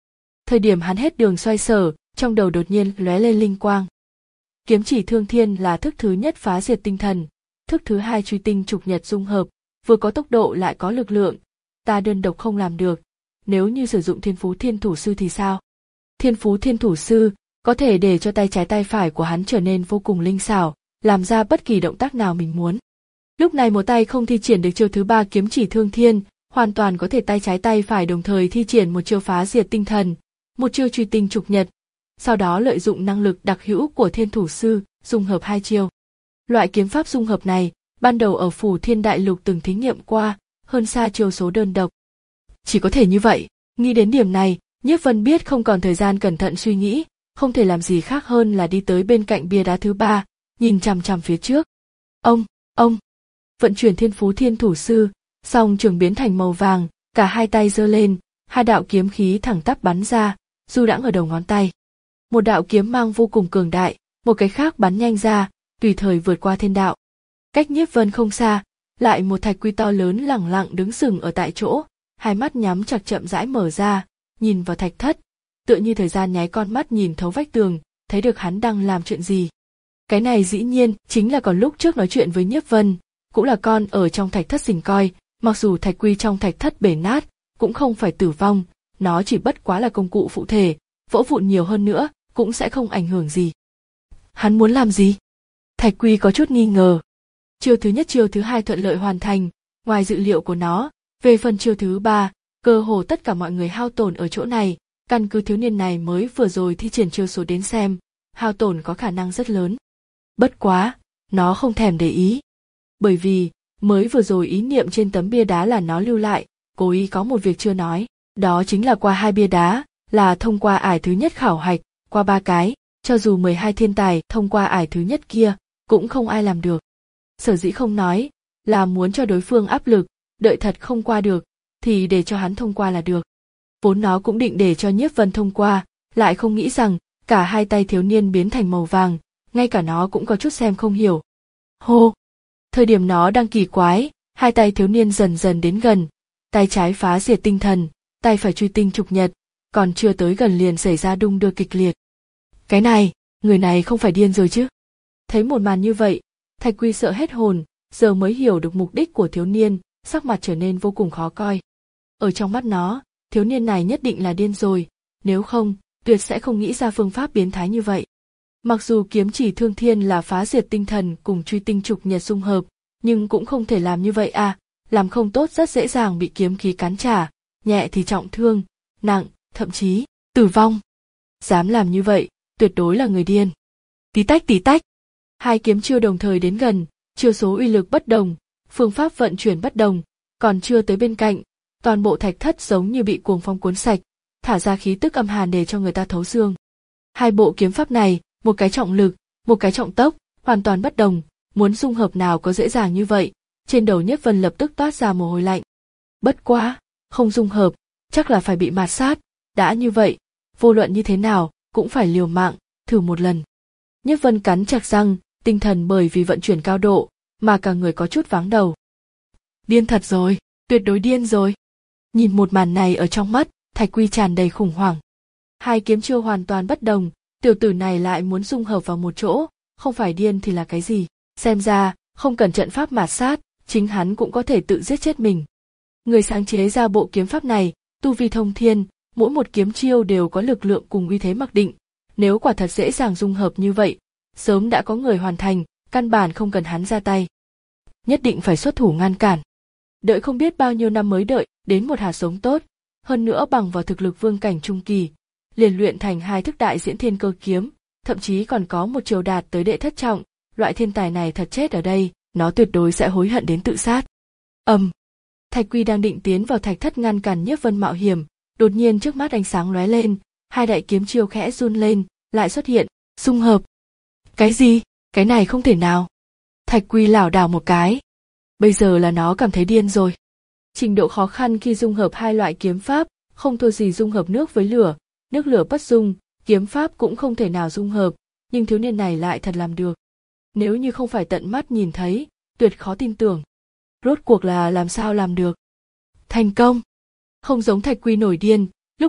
Thời điểm hắn hết đường xoay sở, trong đầu đột nhiên lóe lên linh quang. Kiếm chỉ thương thiên là thức thứ nhất phá diệt tinh thần, thức thứ hai truy tinh trục nhật dung hợp, vừa có tốc độ lại có lực lượng, ta đơn độc không làm được, nếu như sử dụng thiên phú thiên thủ sư thì sao? Thiên phú thiên thủ sư có thể để cho tay trái tay phải của hắn trở nên vô cùng linh xảo, làm ra bất kỳ động tác nào mình muốn. Lúc này một tay không thi triển được chiêu thứ ba kiếm chỉ thương thiên, hoàn toàn có thể tay trái tay phải đồng thời thi triển một chiêu phá diệt tinh thần, một chiêu truy tinh trục nhật, sau đó lợi dụng năng lực đặc hữu của thiên thủ sư, dung hợp hai chiêu. Loại kiếm pháp dung hợp này, ban đầu ở Phủ Thiên Đại Lục từng thí nghiệm qua, hơn xa chiêu số đơn độc. Chỉ có thể như vậy, nghĩ đến điểm này, Nhiếp Vân biết không còn thời gian cẩn thận suy nghĩ, không thể làm gì khác hơn là đi tới bên cạnh bia đá thứ ba, nhìn chằm chằm phía trước. Ông, ông, vận chuyển thiên phú thiên thủ sư, song trường biến thành màu vàng, cả hai tay giơ lên, hai đạo kiếm khí thẳng tắp bắn ra, du đãng ở đầu ngón tay. Một đạo kiếm mang vô cùng cường đại, một cái khác bắn nhanh ra, tùy thời vượt qua thiên đạo. Cách Nhiếp Vân không xa, lại một thạch quy to lớn lẳng lặng đứng sừng ở tại chỗ, hai mắt nhắm chặt chậm rãi mở ra, nhìn vào thạch thất, tựa như thời gian nháy con mắt nhìn thấu vách tường, thấy được hắn đang làm chuyện gì. Cái này dĩ nhiên chính là còn lúc trước nói chuyện với Nhiếp Vân, cũng là con ở trong thạch thất sình coi, mặc dù thạch quy trong thạch thất bể nát, cũng không phải tử vong, nó chỉ bất quá là công cụ phụ thể, vỡ vụn nhiều hơn nữa, cũng sẽ không ảnh hưởng gì. Hắn muốn làm gì? Thạch quy có chút nghi ngờ. Chiêu thứ nhất chiêu thứ hai thuận lợi hoàn thành, ngoài dự liệu của nó, về phần chiêu thứ ba, cơ hồ tất cả mọi người hao tổn ở chỗ này, căn cứ thiếu niên này mới vừa rồi thi triển chiêu số đến xem, hao tổn có khả năng rất lớn. Bất quá, nó không thèm để ý. Bởi vì, mới vừa rồi ý niệm trên tấm bia đá là nó lưu lại, cố ý có một việc chưa nói, đó chính là qua hai bia đá, là thông qua ải thứ nhất khảo hạch, qua ba cái, cho dù mười hai thiên tài thông qua ải thứ nhất kia, cũng không ai làm được. Sở dĩ không nói, là muốn cho đối phương áp lực, đợi thật không qua được, thì để cho hắn thông qua là được. Vốn nó cũng định để cho Nhiếp Vân thông qua, lại không nghĩ rằng, cả hai tay thiếu niên biến thành màu vàng, ngay cả nó cũng có chút xem không hiểu. Hô! Thời điểm nó đang kỳ quái, hai tay thiếu niên dần dần đến gần, tay trái phá diệt tinh thần, tay phải truy tinh trục nhật, còn chưa tới gần liền xảy ra đung đưa kịch liệt. Cái này, người này không phải điên rồi chứ? Thấy một màn như vậy, Thạch Quy sợ hết hồn, giờ mới hiểu được mục đích của thiếu niên, sắc mặt trở nên vô cùng khó coi. Ở trong mắt nó, thiếu niên này nhất định là điên rồi, nếu không, tuyệt sẽ không nghĩ ra phương pháp biến thái như vậy. Mặc dù kiếm chỉ thương thiên là phá diệt tinh thần cùng truy tinh trục nhật dung hợp, nhưng cũng không thể làm như vậy à, làm không tốt rất dễ dàng bị kiếm khí cắn trả, nhẹ thì trọng thương, nặng, thậm chí, tử vong. Dám làm như vậy, tuyệt đối là người điên. Tí tách tí tách, hai kiếm chiêu đồng thời đến gần, chiêu số uy lực bất đồng, phương pháp vận chuyển bất đồng, còn chưa tới bên cạnh, toàn bộ thạch thất giống như bị cuồng phong cuốn sạch, thả ra khí tức âm hàn để cho người ta thấu xương. Hai bộ kiếm pháp này, một cái trọng lực, một cái trọng tốc, hoàn toàn bất đồng, muốn dung hợp nào có dễ dàng như vậy, trên đầu Nhiếp Vân lập tức toát ra mồ hôi lạnh. Bất quá, không dung hợp, chắc là phải bị mạt sát, đã như vậy, vô luận như thế nào, cũng phải liều mạng, thử một lần. Nhiếp Vân cắn chặt răng, tinh thần bởi vì vận chuyển cao độ, mà cả người có chút váng đầu. Điên thật rồi, tuyệt đối điên rồi. Nhìn một màn này ở trong mắt, Thạch Quy tràn đầy khủng hoảng. Hai kiếm chiêu hoàn toàn bất đồng, tiểu tử này lại muốn dung hợp vào một chỗ, không phải điên thì là cái gì? Xem ra, không cần trận pháp mạt sát, chính hắn cũng có thể tự giết chết mình. Người sáng chế ra bộ kiếm pháp này, tu vi thông thiên, mỗi một kiếm chiêu đều có lực lượng cùng uy thế mặc định. Nếu quả thật dễ dàng dung hợp như vậy, sớm đã có người hoàn thành, căn bản không cần hắn ra tay. Nhất định phải xuất thủ ngăn cản. Đợi không biết bao nhiêu năm mới đợi đến một hạt giống tốt, hơn nữa bằng vào thực lực vương cảnh trung kỳ, liền luyện thành hai thức đại diễn thiên cơ kiếm, thậm chí còn có một chiều đạt tới đệ thất trọng, loại thiên tài này thật chết ở đây, nó tuyệt đối sẽ hối hận đến tự sát. Ầm. Um, Thạch Quy đang định tiến vào thạch thất ngăn cản Nhiếp Vân mạo hiểm, đột nhiên trước mắt ánh sáng lóe lên, hai đại kiếm chiêu khẽ run lên, lại xuất hiện, dung hợp. Cái gì? Cái này không thể nào. Thạch Quy lảo đảo một cái. Bây giờ là nó cảm thấy điên rồi. Trình độ khó khăn khi dung hợp hai loại kiếm pháp, không thua gì dung hợp nước với lửa, nước lửa bất dung, kiếm pháp cũng không thể nào dung hợp, nhưng thiếu niên này lại thật làm được. Nếu như không phải tận mắt nhìn thấy, tuyệt khó tin tưởng. Rốt cuộc là làm sao làm được? Thành công! Không giống Thạch Quy nổi điên, lúc này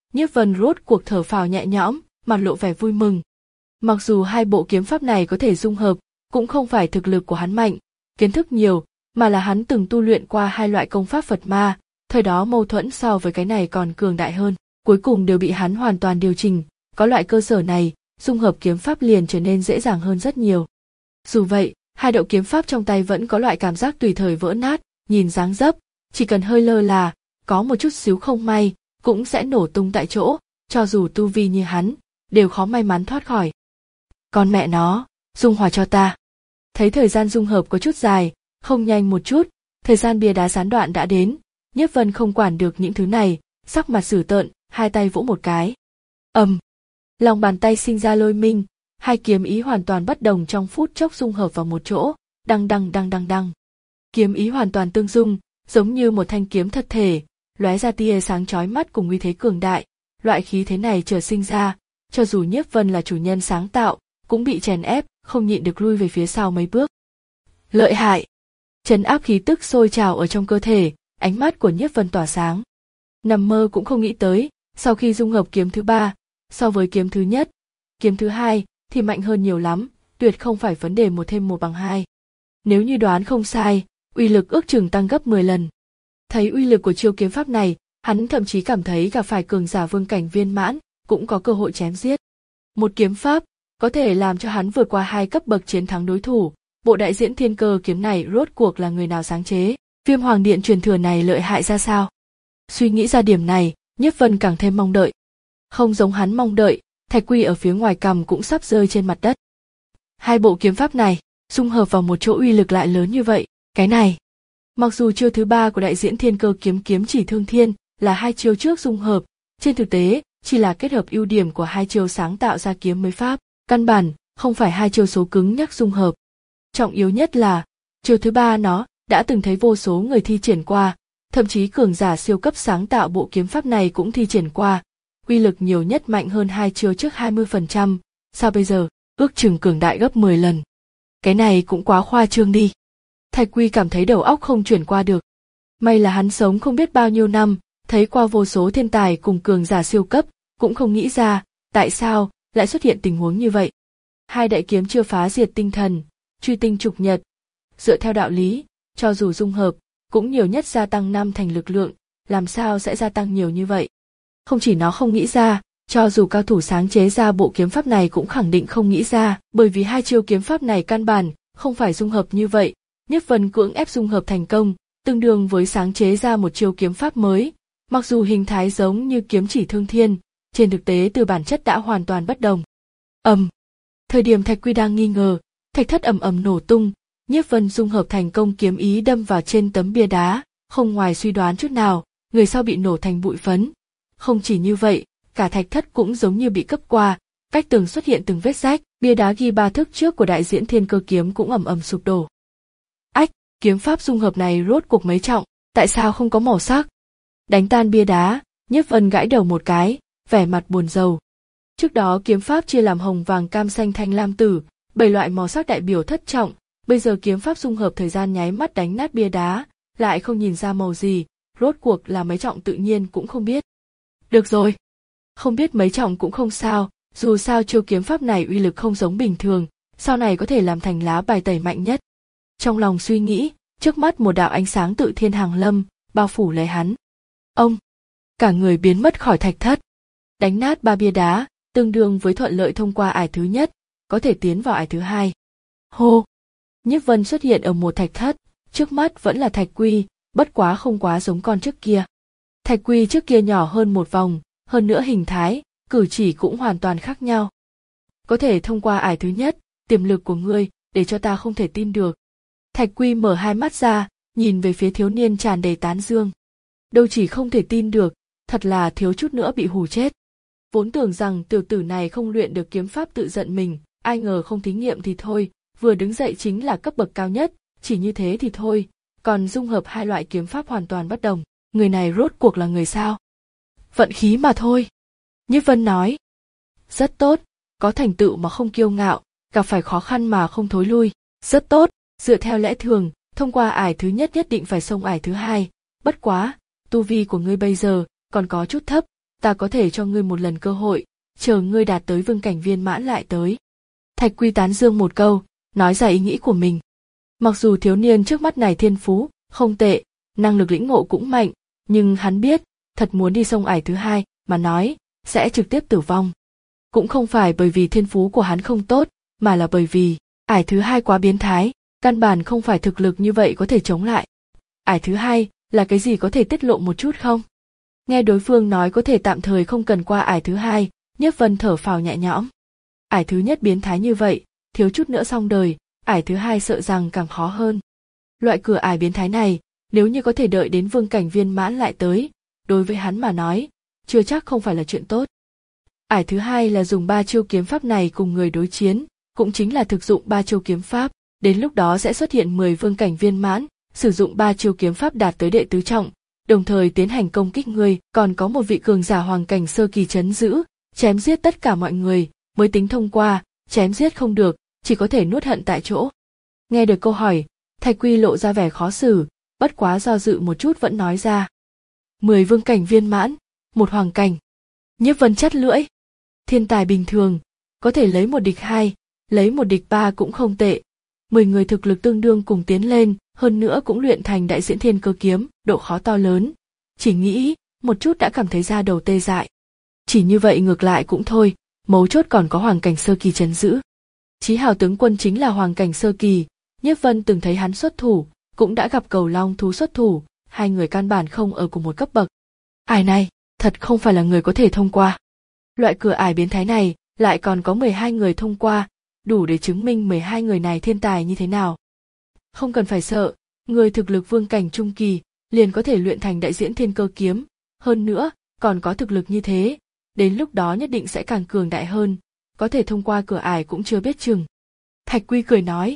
Nhiếp Vân rốt cuộc thở phào nhẹ nhõm, mặt lộ vẻ vui mừng. Mặc dù hai bộ kiếm pháp này có thể dung hợp, cũng không phải thực lực của hắn mạnh, kiến thức nhiều, mà là hắn từng tu luyện qua hai loại công pháp Phật ma, thời đó mâu thuẫn so với cái này còn cường đại hơn, cuối cùng đều bị hắn hoàn toàn điều chỉnh, có loại cơ sở này, dung hợp kiếm pháp liền trở nên dễ dàng hơn rất nhiều. Dù vậy, hai đạo kiếm pháp trong tay vẫn có loại cảm giác tùy thời vỡ nát, nhìn dáng dấp, chỉ cần hơi lơ là, có một chút xíu không may, cũng sẽ nổ tung tại chỗ, cho dù tu vi như hắn, đều khó may mắn thoát khỏi. Con mẹ nó, dung hòa cho ta. Thấy thời gian dung hợp có chút dài, không nhanh một chút, thời gian bia đá gián đoạn đã đến, Nhiếp Vân không quản được những thứ này, sắc mặt dữ tợn, hai tay vỗ một cái. Ầm, lòng bàn tay sinh ra lôi minh, hai kiếm ý hoàn toàn bất đồng trong phút chốc dung hợp vào một chỗ, đăng đăng đăng đăng đăng. Kiếm ý hoàn toàn tương dung, giống như một thanh kiếm thật thể, lóe ra tia sáng chói mắt cùng uy thế cường đại. Loại khí thế này chợt sinh ra, cho dù Nhiếp Vân là chủ nhân sáng tạo, cũng bị chèn ép, không nhịn được lui về phía sau mấy bước. Lợi hại! Trấn áp khí tức sôi trào ở trong cơ thể, ánh mắt của Nhiếp Vân tỏa sáng. Nằm mơ cũng không nghĩ tới, sau khi dung hợp kiếm thứ ba, so với kiếm thứ nhất, kiếm thứ hai thì mạnh hơn nhiều lắm, tuyệt không phải vấn đề một thêm một bằng hai. Nếu như đoán không sai, uy lực ước chừng tăng gấp mười lần. Thấy uy lực của chiêu kiếm pháp này, hắn thậm chí cảm thấy gặp phải cường giả vương cảnh viên mãn, cũng có cơ hội chém giết. Một kiếm pháp, có thể làm cho hắn vượt qua hai cấp bậc chiến thắng đối thủ. Bộ đại diễn thiên cơ kiếm này rốt cuộc là người nào sáng chế, Viêm Hoàng Điện truyền thừa này lợi hại ra sao? Suy nghĩ ra điểm này, Nhiếp Vân càng thêm mong đợi. Không giống hắn mong đợi, Thạch Quy ở phía ngoài cằm cũng sắp rơi trên mặt đất. Hai bộ kiếm pháp này, dung hợp vào một chỗ uy lực lại lớn như vậy, cái này. Mặc dù chiêu thứ ba của đại diễn thiên cơ kiếm kiếm chỉ thương thiên là hai chiêu trước dung hợp, trên thực tế chỉ là kết hợp ưu điểm của hai chiêu sáng tạo ra kiếm mới pháp, căn bản không phải hai chiêu số cứng nhắc dung hợp. Trọng yếu nhất là, chiêu thứ ba nó đã từng thấy vô số người thi triển qua, thậm chí cường giả siêu cấp sáng tạo bộ kiếm pháp này cũng thi triển qua, uy lực nhiều nhất mạnh hơn hai chiêu trước hai mươi phần trăm, sao bây giờ, ước chừng cường đại gấp mười lần. Cái này cũng quá khoa trương đi. Thạch Quy cảm thấy đầu óc không chuyển qua được. May là hắn sống không biết bao nhiêu năm, thấy qua vô số thiên tài cùng cường giả siêu cấp, cũng không nghĩ ra, tại sao lại xuất hiện tình huống như vậy. Hai đại kiếm chưa phá diệt tinh thần, truy tinh trục nhật. Dựa theo đạo lý, cho dù dung hợp, cũng nhiều nhất gia tăng năm thành lực lượng, làm sao sẽ gia tăng nhiều như vậy. Không chỉ nó không nghĩ ra, cho dù cao thủ sáng chế ra bộ kiếm pháp này cũng khẳng định không nghĩ ra, bởi vì hai chiêu kiếm pháp này căn bản, không phải dung hợp như vậy. Nhiếp Vân cưỡng ép dung hợp thành công, tương đương với sáng chế ra một chiêu kiếm pháp mới, mặc dù hình thái giống như kiếm chỉ thương thiên, trên thực tế từ bản chất đã hoàn toàn bất đồng. Ầm, thời điểm Thạch Quy đang nghi ngờ, thạch thất ầm ầm nổ tung, Nhiếp Vân dung hợp thành công kiếm ý đâm vào trên tấm bia đá, không ngoài suy đoán chút nào, người sau bị nổ thành bụi phấn. Không chỉ như vậy, cả thạch thất cũng giống như bị cấp qua, cách tường xuất hiện từng vết rách, bia đá ghi ba thức trước của đại diễn thiên cơ kiếm cũng ầm ầm sụp đổ. Ách, kiếm pháp dung hợp này rốt cuộc mấy trọng, tại sao không có màu sắc? Đánh tan bia đá, Nhiếp Vân gãi đầu một cái, vẻ mặt buồn rầu. Trước đó kiếm pháp chia làm hồng vàng cam xanh thanh lam tử, bảy loại màu sắc đại biểu thất trọng, bây giờ kiếm pháp dung hợp thời gian nháy mắt đánh nát bia đá, lại không nhìn ra màu gì, rốt cuộc là mấy trọng tự nhiên cũng không biết. Được rồi, không biết mấy trọng cũng không sao, dù sao chiêu kiếm pháp này uy lực không giống bình thường, sau này có thể làm thành lá bài tẩy mạnh nhất. Trong lòng suy nghĩ, trước mắt một đạo ánh sáng tự thiên hàng lâm, bao phủ lấy hắn. Ông, cả người biến mất khỏi thạch thất. Đánh nát ba bia đá, tương đương với thuận lợi thông qua ải thứ nhất, có thể tiến vào ải thứ hai. Hô! Nhiếp Vân xuất hiện ở một thạch thất, trước mắt vẫn là Thạch Quy, bất quá không quá giống con trước kia. Thạch Quy trước kia nhỏ hơn một vòng, hơn nữa hình thái, cử chỉ cũng hoàn toàn khác nhau. Có thể thông qua ải thứ nhất, tiềm lực của ngươi, để cho ta không thể tin được. Thạch Quy mở hai mắt ra, nhìn về phía thiếu niên tràn đầy tán dương. Đâu chỉ không thể tin được, thật là thiếu chút nữa bị hù chết. Vốn tưởng rằng tiểu tử này không luyện được kiếm pháp tự giận mình, ai ngờ không thí nghiệm thì thôi, vừa đứng dậy chính là cấp bậc cao nhất, chỉ như thế thì thôi, còn dung hợp hai loại kiếm pháp hoàn toàn bất đồng. Người này rốt cuộc là người sao? Vận khí mà thôi. Nhiếp Vân nói. Rất tốt, có thành tựu mà không kiêu ngạo, gặp phải khó khăn mà không thối lui. Rất tốt, dựa theo lẽ thường, thông qua ải thứ nhất nhất định phải xông ải thứ hai. Bất quá, tu vi của ngươi bây giờ còn có chút thấp, ta có thể cho ngươi một lần cơ hội, chờ ngươi đạt tới vương cảnh viên mãn lại tới. Thạch Quy tán dương một câu, nói ra ý nghĩ của mình. Mặc dù thiếu niên trước mắt này thiên phú không tệ, năng lực lĩnh ngộ cũng mạnh, nhưng hắn biết, thật muốn đi sông ải thứ hai mà nói, sẽ trực tiếp tử vong. Cũng không phải bởi vì thiên phú của hắn không tốt, mà là bởi vì ải thứ hai quá biến thái, căn bản không phải thực lực như vậy có thể chống lại. Ải thứ hai là cái gì có thể tiết lộ một chút không? Nghe đối phương nói có thể tạm thời không cần qua ải thứ hai, Nhiếp Vân thở phào nhẹ nhõm. Ải thứ nhất biến thái như vậy, thiếu chút nữa xong đời, ải thứ hai sợ rằng càng khó hơn. Loại cửa ải biến thái này, nếu như có thể đợi đến vương cảnh viên mãn lại tới, đối với hắn mà nói, chưa chắc không phải là chuyện tốt. Ải thứ hai là dùng ba chiêu kiếm pháp này cùng người đối chiến, cũng chính là thực dụng ba chiêu kiếm pháp, đến lúc đó sẽ xuất hiện mười vương cảnh viên mãn, sử dụng ba chiêu kiếm pháp đạt tới đệ tứ trọng, đồng thời tiến hành công kích ngươi, còn có một vị cường giả hoàng cảnh sơ kỳ trấn giữ, chém giết tất cả mọi người, mới tính thông qua, chém giết không được, chỉ có thể nuốt hận tại chỗ. Nghe được câu hỏi, Thạch Quy lộ ra vẻ khó xử, bất quá do dự một chút vẫn nói ra. Mười vương cảnh viên mãn, một hoàng cảnh. Nhiếp Vân chắt lưỡi. Thiên tài bình thường, có thể lấy một địch hai, lấy một địch ba cũng không tệ. Mười người thực lực tương đương cùng tiến lên, hơn nữa cũng luyện thành đại diễn thiên cơ kiếm, độ khó to lớn. Chỉ nghĩ, một chút đã cảm thấy da đầu tê dại. Chỉ như vậy ngược lại cũng thôi, mấu chốt còn có hoàng cảnh sơ kỳ trấn giữ. Chí Hào tướng quân chính là hoàng cảnh sơ kỳ, Nhiếp Vân từng thấy hắn xuất thủ, cũng đã gặp Cầu Long thú xuất thủ, hai người căn bản không ở cùng một cấp bậc. Ải này, thật không phải là người có thể thông qua. Loại cửa ải biến thái này, lại còn có mười hai người thông qua, đủ để chứng minh mười hai người này thiên tài như thế nào. Không cần phải sợ, người thực lực vương cảnh trung kỳ, liền có thể luyện thành đại diễn thiên cơ kiếm, hơn nữa, còn có thực lực như thế, đến lúc đó nhất định sẽ càng cường đại hơn, có thể thông qua cửa ải cũng chưa biết chừng. Thạch Quy cười nói.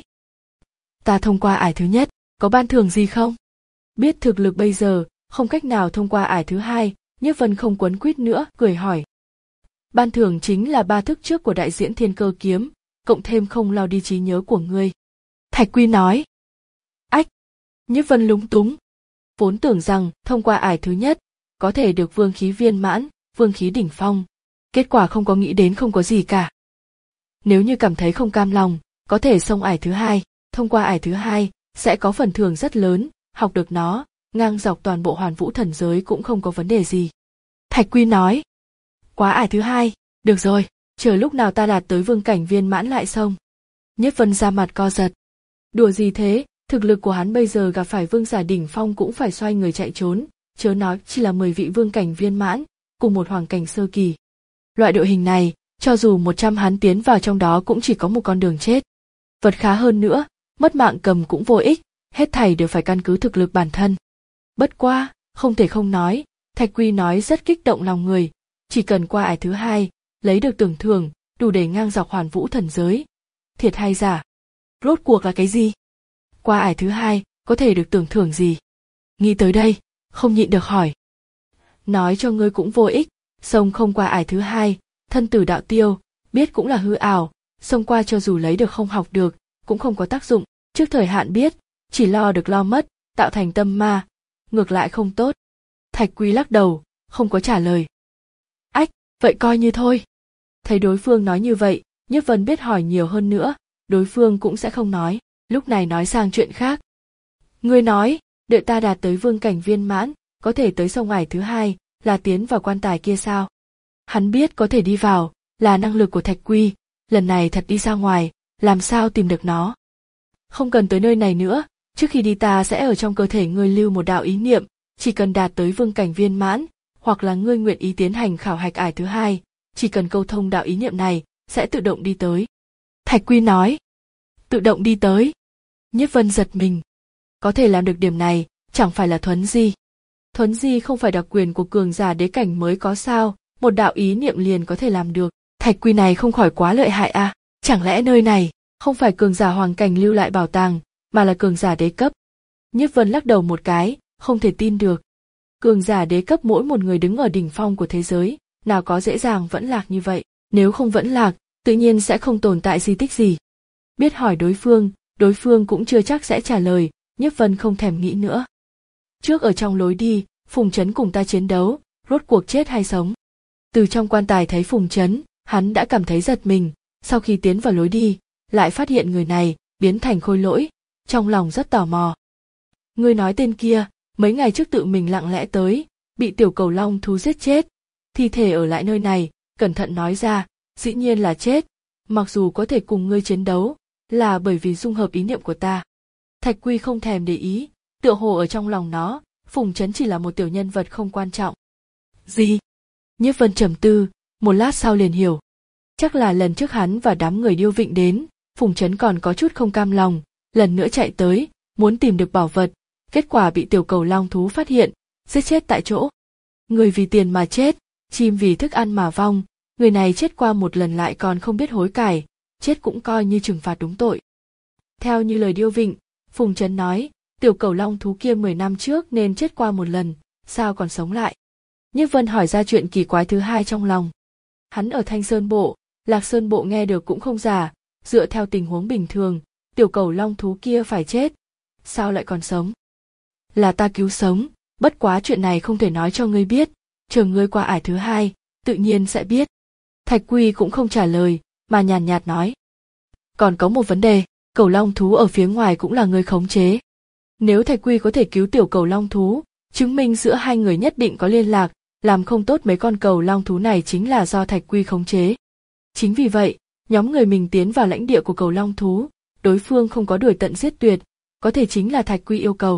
Ta thông qua ải thứ nhất, có ban thưởng gì không? Biết thực lực bây giờ, không cách nào thông qua ải thứ hai, Nhiếp Vân không quấn quýt nữa, cười hỏi. Ban thưởng chính là ba thức trước của đại diễn thiên cơ kiếm, cộng thêm không lao đi trí nhớ của ngươi. Thạch Quy nói. Ách! Nhiếp Vân lúng túng. Vốn tưởng rằng thông qua ải thứ nhất, có thể được vương khí viên mãn, vương khí đỉnh phong. Kết quả không có nghĩ đến không có gì cả. Nếu như cảm thấy không cam lòng, có thể xông ải thứ hai, thông qua ải thứ hai, sẽ có phần thưởng rất lớn, học được nó, ngang dọc toàn bộ hoàn vũ thần giới cũng không có vấn đề gì. Thạch Quy nói. Quá ải thứ hai, được rồi, chờ lúc nào ta đạt tới vương cảnh viên mãn lại xông. Nhiếp Vân ra mặt co giật. Đùa gì thế, thực lực của hắn bây giờ gặp phải vương giả đỉnh phong cũng phải xoay người chạy trốn, chớ nói chỉ là mười vị vương cảnh viên mãn, cùng một hoàng cảnh sơ kỳ. Loại đội hình này, cho dù một trăm hắn tiến vào trong đó cũng chỉ có một con đường chết. Vật khá hơn nữa, mất mạng cầm cũng vô ích, hết thảy đều phải căn cứ thực lực bản thân. Bất qua, không thể không nói, Thạch Quy nói rất kích động lòng người, chỉ cần qua ải thứ hai, lấy được tưởng thưởng, đủ để ngang dọc hoàn vũ thần giới. Thiệt hay giả? Rốt cuộc là cái gì? Qua ải thứ hai, có thể được tưởng thưởng gì? Nghĩ tới đây, không nhịn được hỏi. Nói cho ngươi cũng vô ích, xông không qua ải thứ hai, thân tử đạo tiêu, biết cũng là hư ảo, xông qua cho dù lấy được không học được, cũng không có tác dụng, trước thời hạn biết, chỉ lo được lo mất, tạo thành tâm ma, ngược lại không tốt. Thạch Quy lắc đầu, không có trả lời. Ách, vậy coi như thôi. Thấy đối phương nói như vậy, Nhiếp Vân biết hỏi nhiều hơn nữa, đối phương cũng sẽ không nói, lúc này nói sang chuyện khác. Ngươi nói, đợi ta đạt tới vương cảnh viên mãn, có thể tới sông ải thứ hai, là tiến vào quan tài kia sao? Hắn biết có thể đi vào, là năng lực của Thạch Quy, lần này thật đi ra ngoài, làm sao tìm được nó? Không cần tới nơi này nữa, trước khi đi ta sẽ ở trong cơ thể ngươi lưu một đạo ý niệm, chỉ cần đạt tới vương cảnh viên mãn, hoặc là ngươi nguyện ý tiến hành khảo hạch ải thứ hai, chỉ cần câu thông đạo ý niệm này, sẽ tự động đi tới. Thạch Quy nói. Tự động đi tới. Nhiếp Vân giật mình. Có thể làm được điểm này, chẳng phải là thuấn di. Thuấn di không phải đặc quyền của cường giả đế cảnh mới có sao, một đạo ý niệm liền có thể làm được. Thạch Quy này không khỏi quá lợi hại à, chẳng lẽ nơi này không phải cường giả hoàng cảnh lưu lại bảo tàng, mà là cường giả đế cấp. Nhiếp Vân lắc đầu một cái, không thể tin được. Cường giả đế cấp mỗi một người đứng ở đỉnh phong của thế giới, nào có dễ dàng vẫn lạc như vậy, nếu không vẫn lạc, tự nhiên sẽ không tồn tại di tích gì. Biết hỏi đối phương, đối phương cũng chưa chắc sẽ trả lời, Nhiếp Vân không thèm nghĩ nữa. Trước ở trong lối đi, Phùng Chấn cùng ta chiến đấu, rốt cuộc chết hay sống. Từ trong quan tài thấy Phùng Chấn, hắn đã cảm thấy giật mình, sau khi tiến vào lối đi, lại phát hiện người này biến thành khôi lỗi, trong lòng rất tò mò. Ngươi nói tên kia, mấy ngày trước tự mình lặng lẽ tới, bị tiểu cầu long thú giết chết, thi thể ở lại nơi này, cẩn thận nói ra, dĩ nhiên là chết, mặc dù có thể cùng ngươi chiến đấu, là bởi vì dung hợp ý niệm của ta. Thạch Quy không thèm để ý, tựa hồ ở trong lòng nó, Phùng Chấn chỉ là một tiểu nhân vật không quan trọng. Gì? Nhiếp Vân trầm tư, một lát sau liền hiểu. Chắc là lần trước hắn và đám người Điêu Vịnh đến, Phùng Chấn còn có chút không cam lòng, lần nữa chạy tới, muốn tìm được bảo vật, kết quả bị tiểu cầu long thú phát hiện, giết chết tại chỗ. Người vì tiền mà chết, chim vì thức ăn mà vong, người này chết qua một lần lại còn không biết hối cải, chết cũng coi như trừng phạt đúng tội. Theo như lời Điêu Vịnh, Phùng Chấn nói, tiểu cầu long thú kia mười năm trước nên chết qua một lần, sao còn sống lại? Nhiếp Vân hỏi ra chuyện kỳ quái thứ hai trong lòng. Hắn ở Thanh Sơn Bộ, Lạc Sơn Bộ nghe được cũng không giả, dựa theo tình huống bình thường, tiểu cầu long thú kia phải chết, sao lại còn sống? Là ta cứu sống, bất quá chuyện này không thể nói cho ngươi biết, chờ ngươi qua ải thứ hai, tự nhiên sẽ biết. Thạch Quy cũng không trả lời, mà nhàn nhạt nói. Còn có một vấn đề, cầu long thú ở phía ngoài cũng là ngươi khống chế. Nếu Thạch Quy có thể cứu tiểu cầu long thú, chứng minh giữa hai người nhất định có liên lạc, làm không tốt mấy con cầu long thú này chính là do Thạch Quy khống chế. Chính vì vậy, nhóm người mình tiến vào lãnh địa của cầu long thú, đối phương không có đuổi tận giết tuyệt, có thể chính là Thạch Quy yêu cầu.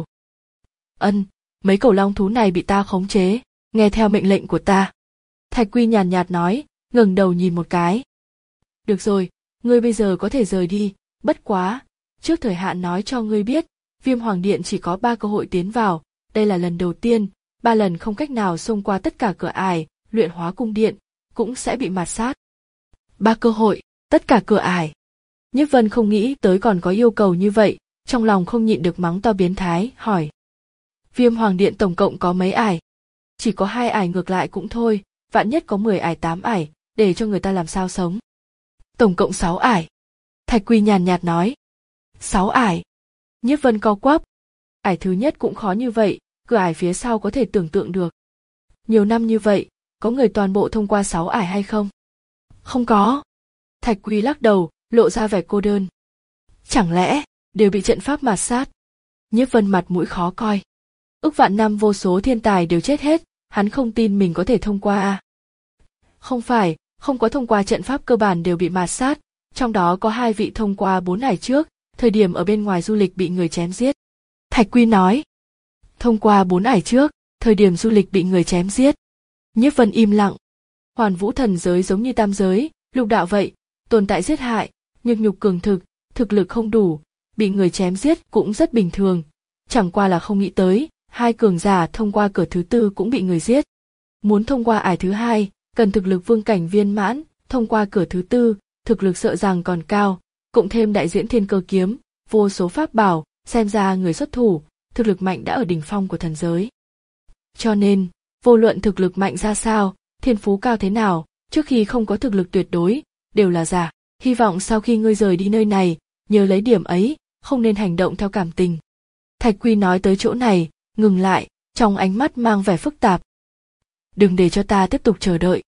Ân, mấy cầu long thú này bị ta khống chế, nghe theo mệnh lệnh của ta. Thạch Quy nhàn nhạt nói, ngẩng đầu nhìn một cái. Được rồi, ngươi bây giờ có thể rời đi, bất quá, trước thời hạn nói cho ngươi biết, Viêm Hoàng Điện chỉ có ba cơ hội tiến vào, đây là lần đầu tiên, ba lần không cách nào xông qua tất cả cửa ải, luyện hóa cung điện, cũng sẽ bị mạt sát. Ba cơ hội, tất cả cửa ải. Nhiếp Vân không nghĩ tới còn có yêu cầu như vậy, trong lòng không nhịn được mắng to biến thái, hỏi. Viêm Hoàng Điện tổng cộng có mấy ải? Chỉ có hai ải ngược lại cũng thôi, vạn nhất có mười ải tám ải, để cho người ta làm sao sống. Tổng cộng sáu ải. Thạch Quy nhàn nhạt nói. Sáu ải. Nhiếp Vân co quắp. Ải thứ nhất cũng khó như vậy, cửa ải phía sau có thể tưởng tượng được. Nhiều năm như vậy, có người toàn bộ thông qua sáu ải hay không? Không có. Thạch Quy lắc đầu, lộ ra vẻ cô đơn. Chẳng lẽ, đều bị trận pháp mạt sát? Nhiếp Vân mặt mũi khó coi. Ước vạn năm vô số thiên tài đều chết hết, hắn không tin mình có thể thông qua à? Không phải, không có thông qua trận pháp cơ bản đều bị mạt sát, trong đó có hai vị thông qua bốn ải trước, thời điểm ở bên ngoài du lịch bị người chém giết. Thạch Quy nói. Thông qua bốn ải trước, thời điểm du lịch bị người chém giết. Nhiếp Vân im lặng. Hoàn Vũ thần giới giống như tam giới, lục đạo vậy, tồn tại giết hại, nhược nhục cường thực, thực lực không đủ, bị người chém giết cũng rất bình thường. Chẳng qua là không nghĩ tới, hai cường giả thông qua cửa thứ tư cũng bị người giết. Muốn thông qua ải thứ hai, cần thực lực vương cảnh viên mãn, thông qua cửa thứ tư, thực lực sợ rằng còn cao, cộng thêm đại diễn thiên cơ kiếm, vô số pháp bảo, xem ra người xuất thủ, thực lực mạnh đã ở đỉnh phong của thần giới. Cho nên, vô luận thực lực mạnh ra sao, thiên phú cao thế nào, trước khi không có thực lực tuyệt đối, đều là giả. Hy vọng sau khi ngươi rời đi nơi này, nhớ lấy điểm ấy, không nên hành động theo cảm tình. Thạch Quy nói tới chỗ này, ngừng lại, trong ánh mắt mang vẻ phức tạp. Đừng để cho ta tiếp tục chờ đợi.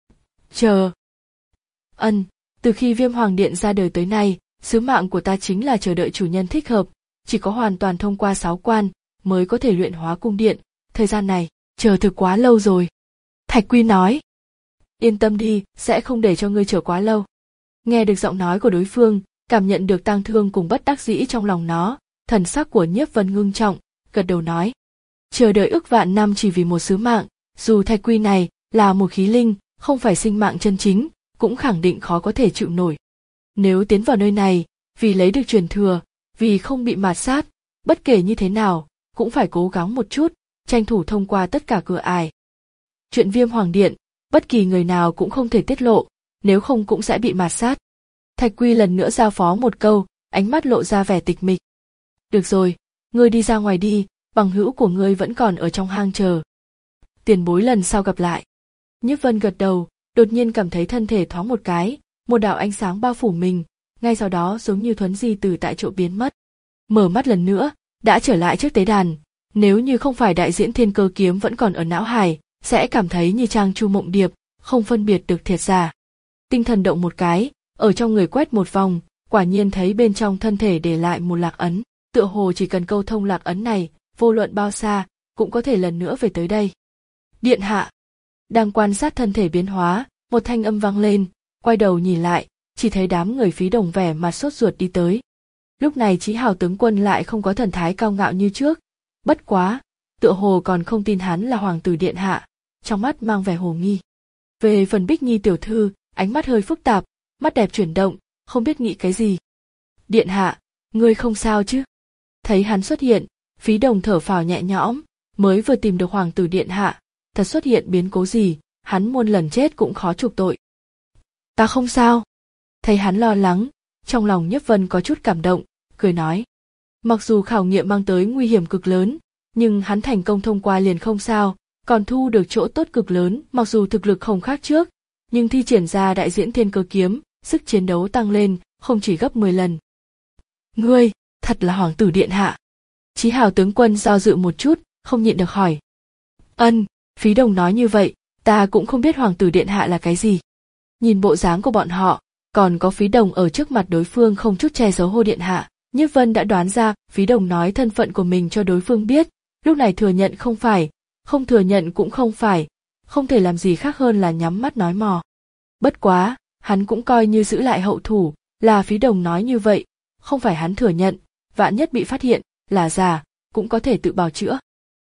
Chờ. Ân, từ khi Viêm Hoàng Điện ra đời tới nay, sứ mạng của ta chính là chờ đợi chủ nhân thích hợp, chỉ có hoàn toàn thông qua sáu quan, mới có thể luyện hóa cung điện, thời gian này, chờ thực quá lâu rồi. Thạch Quy nói. Yên tâm đi, sẽ không để cho ngươi chờ quá lâu. Nghe được giọng nói của đối phương, cảm nhận được tang thương cùng bất đắc dĩ trong lòng nó, thần sắc của Nhiếp Vân ngưng trọng, gật đầu nói. Chờ đợi ức vạn năm chỉ vì một sứ mạng, dù Thạch Quy này là một khí linh, không phải sinh mạng chân chính, cũng khẳng định khó có thể chịu nổi. Nếu tiến vào nơi này, vì lấy được truyền thừa, vì không bị mạt sát, bất kể như thế nào, cũng phải cố gắng một chút, tranh thủ thông qua tất cả cửa ải. Chuyện Viêm Hoàng Điện, bất kỳ người nào cũng không thể tiết lộ, nếu không cũng sẽ bị mạt sát. Thạch Quy lần nữa giao phó một câu, ánh mắt lộ ra vẻ tịch mịch. Được rồi, ngươi đi ra ngoài đi, bằng hữu của ngươi vẫn còn ở trong hang chờ. Tiền bối lần sau gặp lại. Nhiếp Vân gật đầu, đột nhiên cảm thấy thân thể thoáng một cái, một đạo ánh sáng bao phủ mình, ngay sau đó giống như thuấn di từ tại chỗ biến mất. Mở mắt lần nữa, đã trở lại trước tế đàn, nếu như không phải đại diễn thiên cơ kiếm vẫn còn ở não hải, sẽ cảm thấy như trang chu mộng điệp, không phân biệt được thiệt giả. Tinh thần động một cái, ở trong người quét một vòng, quả nhiên thấy bên trong thân thể để lại một lạc ấn, tựa hồ chỉ cần câu thông lạc ấn này, vô luận bao xa, cũng có thể lần nữa về tới đây. Điện hạ, đang quan sát thân thể biến hóa, một thanh âm vang lên, quay đầu nhìn lại, chỉ thấy đám người Phí Đồng vẻ mặt sốt ruột đi tới. Lúc này Chí Hào tướng quân lại không có thần thái cao ngạo như trước, bất quá, tựa hồ còn không tin hắn là hoàng tử điện hạ, trong mắt mang vẻ hồ nghi. Về phần Bích Nhi tiểu thư, ánh mắt hơi phức tạp, mắt đẹp chuyển động, không biết nghĩ cái gì. Điện hạ, ngươi không sao chứ? Thấy hắn xuất hiện, Phí Đồng thở phào nhẹ nhõm, mới vừa tìm được hoàng tử điện hạ, thật xuất hiện biến cố gì, hắn muôn lần chết cũng khó chuộc tội. Ta không sao. Thấy hắn lo lắng, trong lòng Nhiếp Vân có chút cảm động, cười nói. Mặc dù khảo nghiệm mang tới nguy hiểm cực lớn, nhưng hắn thành công thông qua liền không sao, còn thu được chỗ tốt cực lớn, mặc dù thực lực không khác trước, nhưng thi triển ra đại diễn thiên cơ kiếm, sức chiến đấu tăng lên, không chỉ gấp mười lần. Ngươi, thật là hoàng tử điện hạ. Chí Hào tướng quân do dự một chút, không nhịn được hỏi. Ân, Phí Đồng nói như vậy, ta cũng không biết hoàng tử điện hạ là cái gì. Nhìn bộ dáng của bọn họ, còn có Phí Đồng ở trước mặt đối phương không chút che giấu hô điện hạ, Nhiếp Vân đã đoán ra Phí Đồng nói thân phận của mình cho đối phương biết, lúc này thừa nhận không phải, không thừa nhận cũng không phải, không thể làm gì khác hơn là nhắm mắt nói mò. Bất quá, hắn cũng coi như giữ lại hậu thủ, là Phí Đồng nói như vậy, không phải hắn thừa nhận, vạn nhất bị phát hiện, là giả, cũng có thể tự bào chữa.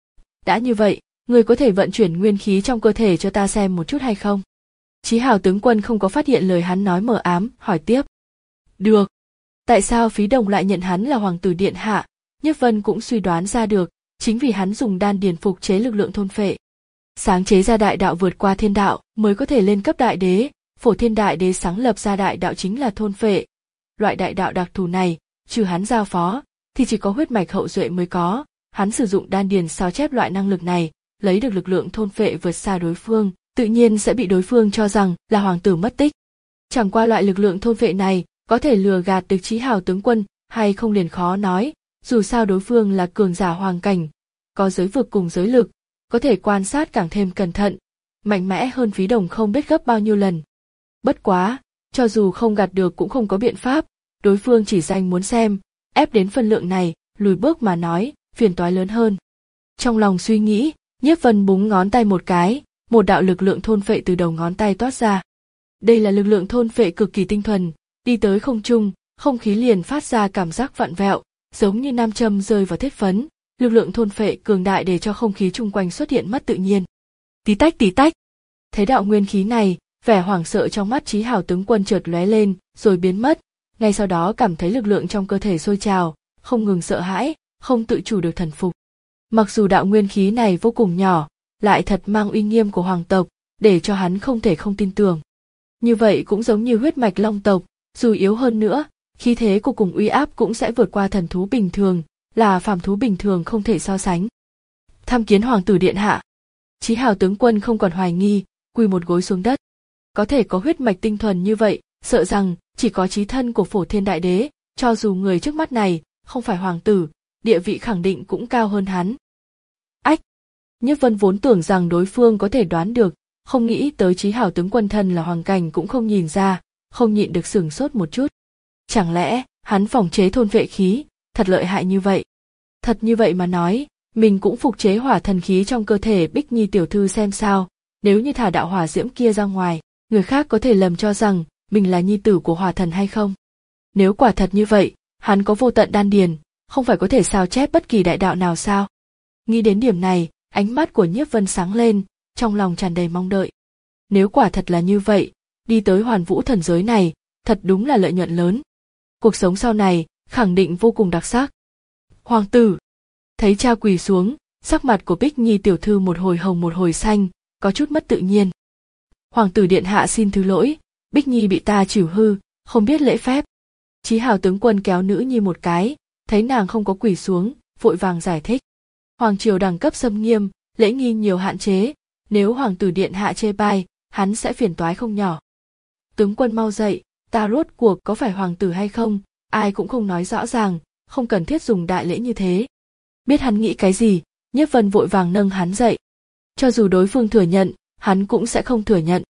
Đã như vậy, người có thể vận chuyển nguyên khí trong cơ thể cho ta xem một chút hay không? Chí Hào tướng quân không có phát hiện lời hắn nói mờ ám, hỏi tiếp. Được. Tại sao Phí Đồng lại nhận hắn là hoàng tử điện hạ? Nhiếp Vân cũng suy đoán ra được, chính vì hắn dùng đan điền phục chế lực lượng thôn phệ. Sáng chế ra đại đạo vượt qua thiên đạo mới có thể lên cấp đại đế, Phổ Thiên đại đế sáng lập ra đại đạo chính là thôn phệ. Loại đại đạo đặc thù này, trừ hắn giao phó, thì chỉ có huyết mạch hậu duệ mới có, hắn sử dụng đan điền sao chép loại năng lực này, lấy được lực lượng thôn phệ vượt xa đối phương, tự nhiên sẽ bị đối phương cho rằng là hoàng tử mất tích. Chẳng qua loại lực lượng thôn phệ này có thể lừa gạt được Chí Hào tướng quân hay không liền khó nói, dù sao đối phương là cường giả hoàng cảnh, có giới vực cùng giới lực, có thể quan sát càng thêm cẩn thận, mạnh mẽ hơn Phí Đồng không biết gấp bao nhiêu lần. Bất quá, cho dù không gạt được cũng không có biện pháp, đối phương chỉ danh muốn xem, ép đến phân lượng này, lùi bước mà nói, phiền toái lớn hơn. Trong lòng suy nghĩ, Nhiếp Vân búng ngón tay một cái, một đạo lực lượng thôn phệ từ đầu ngón tay toát ra. Đây là lực lượng thôn phệ cực kỳ tinh thuần, đi tới không trung, không khí liền phát ra cảm giác vặn vẹo, giống như nam châm rơi vào thiết phấn, lực lượng thôn phệ cường đại để cho không khí chung quanh xuất hiện mất tự nhiên. Tí tách tí tách. Thấy đạo nguyên khí này, vẻ hoảng sợ trong mắt Chí Hào tướng quân chợt lóe lên, rồi biến mất, ngay sau đó cảm thấy lực lượng trong cơ thể sôi trào, không ngừng sợ hãi, không tự chủ được thần phục. Mặc dù đạo nguyên khí này vô cùng nhỏ, lại thật mang uy nghiêm của hoàng tộc, để cho hắn không thể không tin tưởng. Như vậy cũng giống như huyết mạch long tộc, dù yếu hơn nữa, khí thế của cùng uy áp cũng sẽ vượt qua thần thú bình thường, là phàm thú bình thường không thể so sánh. Tham kiến hoàng tử điện hạ. Chí Hào tướng quân không còn hoài nghi, quỳ một gối xuống đất. Có thể có huyết mạch tinh thuần như vậy, sợ rằng chỉ có chí thân của Phổ Thiên đại đế, cho dù người trước mắt này không phải hoàng tử, địa vị khẳng định cũng cao hơn hắn. Ách! Nhiếp Vân vốn tưởng rằng đối phương có thể đoán được, không nghĩ tới Chí Hào tướng quân thân là hoàng cảnh cũng không nhìn ra, không nhịn được sửng sốt một chút. Chẳng lẽ hắn phòng chế thôn vệ khí, thật lợi hại như vậy? Thật như vậy mà nói, mình cũng phục chế hỏa thần khí trong cơ thể Bích Nhi tiểu thư xem sao, nếu như thả đạo hỏa diễm kia ra ngoài, người khác có thể lầm cho rằng mình là nhi tử của hỏa thần hay không? Nếu quả thật như vậy, hắn có vô tận đan điền, không phải có thể sao chép bất kỳ đại đạo nào sao? Nghĩ đến điểm này, ánh mắt của Nhiếp Vân sáng lên, trong lòng tràn đầy mong đợi. Nếu quả thật là như vậy, đi tới Hoàn Vũ thần giới này, thật đúng là lợi nhuận lớn. Cuộc sống sau này, khẳng định vô cùng đặc sắc. Hoàng tử! Thấy cha quỳ xuống, sắc mặt của Bích Nhi tiểu thư một hồi hồng một hồi xanh, có chút mất tự nhiên. Hoàng tử điện hạ xin thứ lỗi, Bích Nhi bị ta chửi hư, không biết lễ phép. Chí Hào tướng quân kéo nữ nhi một cái, thấy nàng không có quỳ xuống, vội vàng giải thích. Hoàng triều đẳng cấp xâm nghiêm, lễ nghi nhiều hạn chế, nếu hoàng tử điện hạ chê bai, hắn sẽ phiền toái không nhỏ. Tướng quân mau dậy, ta rốt cuộc có phải hoàng tử hay không, ai cũng không nói rõ ràng, không cần thiết dùng đại lễ như thế. Biết hắn nghĩ cái gì, Nhiếp Vân vội vàng nâng hắn dậy. Cho dù đối phương thừa nhận, hắn cũng sẽ không thừa nhận.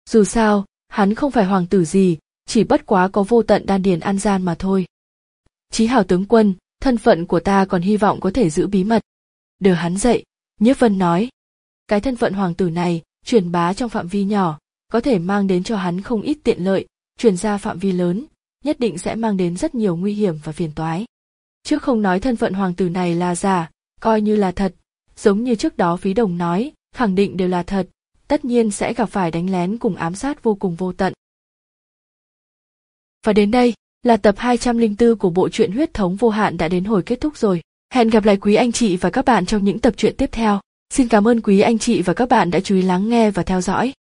Dù sao, hắn không phải hoàng tử gì, chỉ bất quá có vô tận đan điền ăn gian mà thôi. Chí hảo tướng quân, thân phận của ta còn hy vọng có thể giữ bí mật. Đỡ hắn dậy, Nhiếp Vân nói. Cái thân phận hoàng tử này, truyền bá trong phạm vi nhỏ, có thể mang đến cho hắn không ít tiện lợi, truyền ra phạm vi lớn, nhất định sẽ mang đến rất nhiều nguy hiểm và phiền toái. Trước không nói thân phận hoàng tử này là giả, coi như là thật, giống như trước đó Phí Đồng nói, khẳng định đều là thật, tất nhiên sẽ gặp phải đánh lén cùng ám sát vô cùng vô tận. Và đến đây, là tập hai trăm lẻ bốn của bộ truyện Huyết thống vô hạn đã đến hồi kết thúc rồi. Hẹn gặp lại quý anh chị và các bạn trong những tập truyện tiếp theo. Xin cảm ơn quý anh chị và các bạn đã chú ý lắng nghe và theo dõi.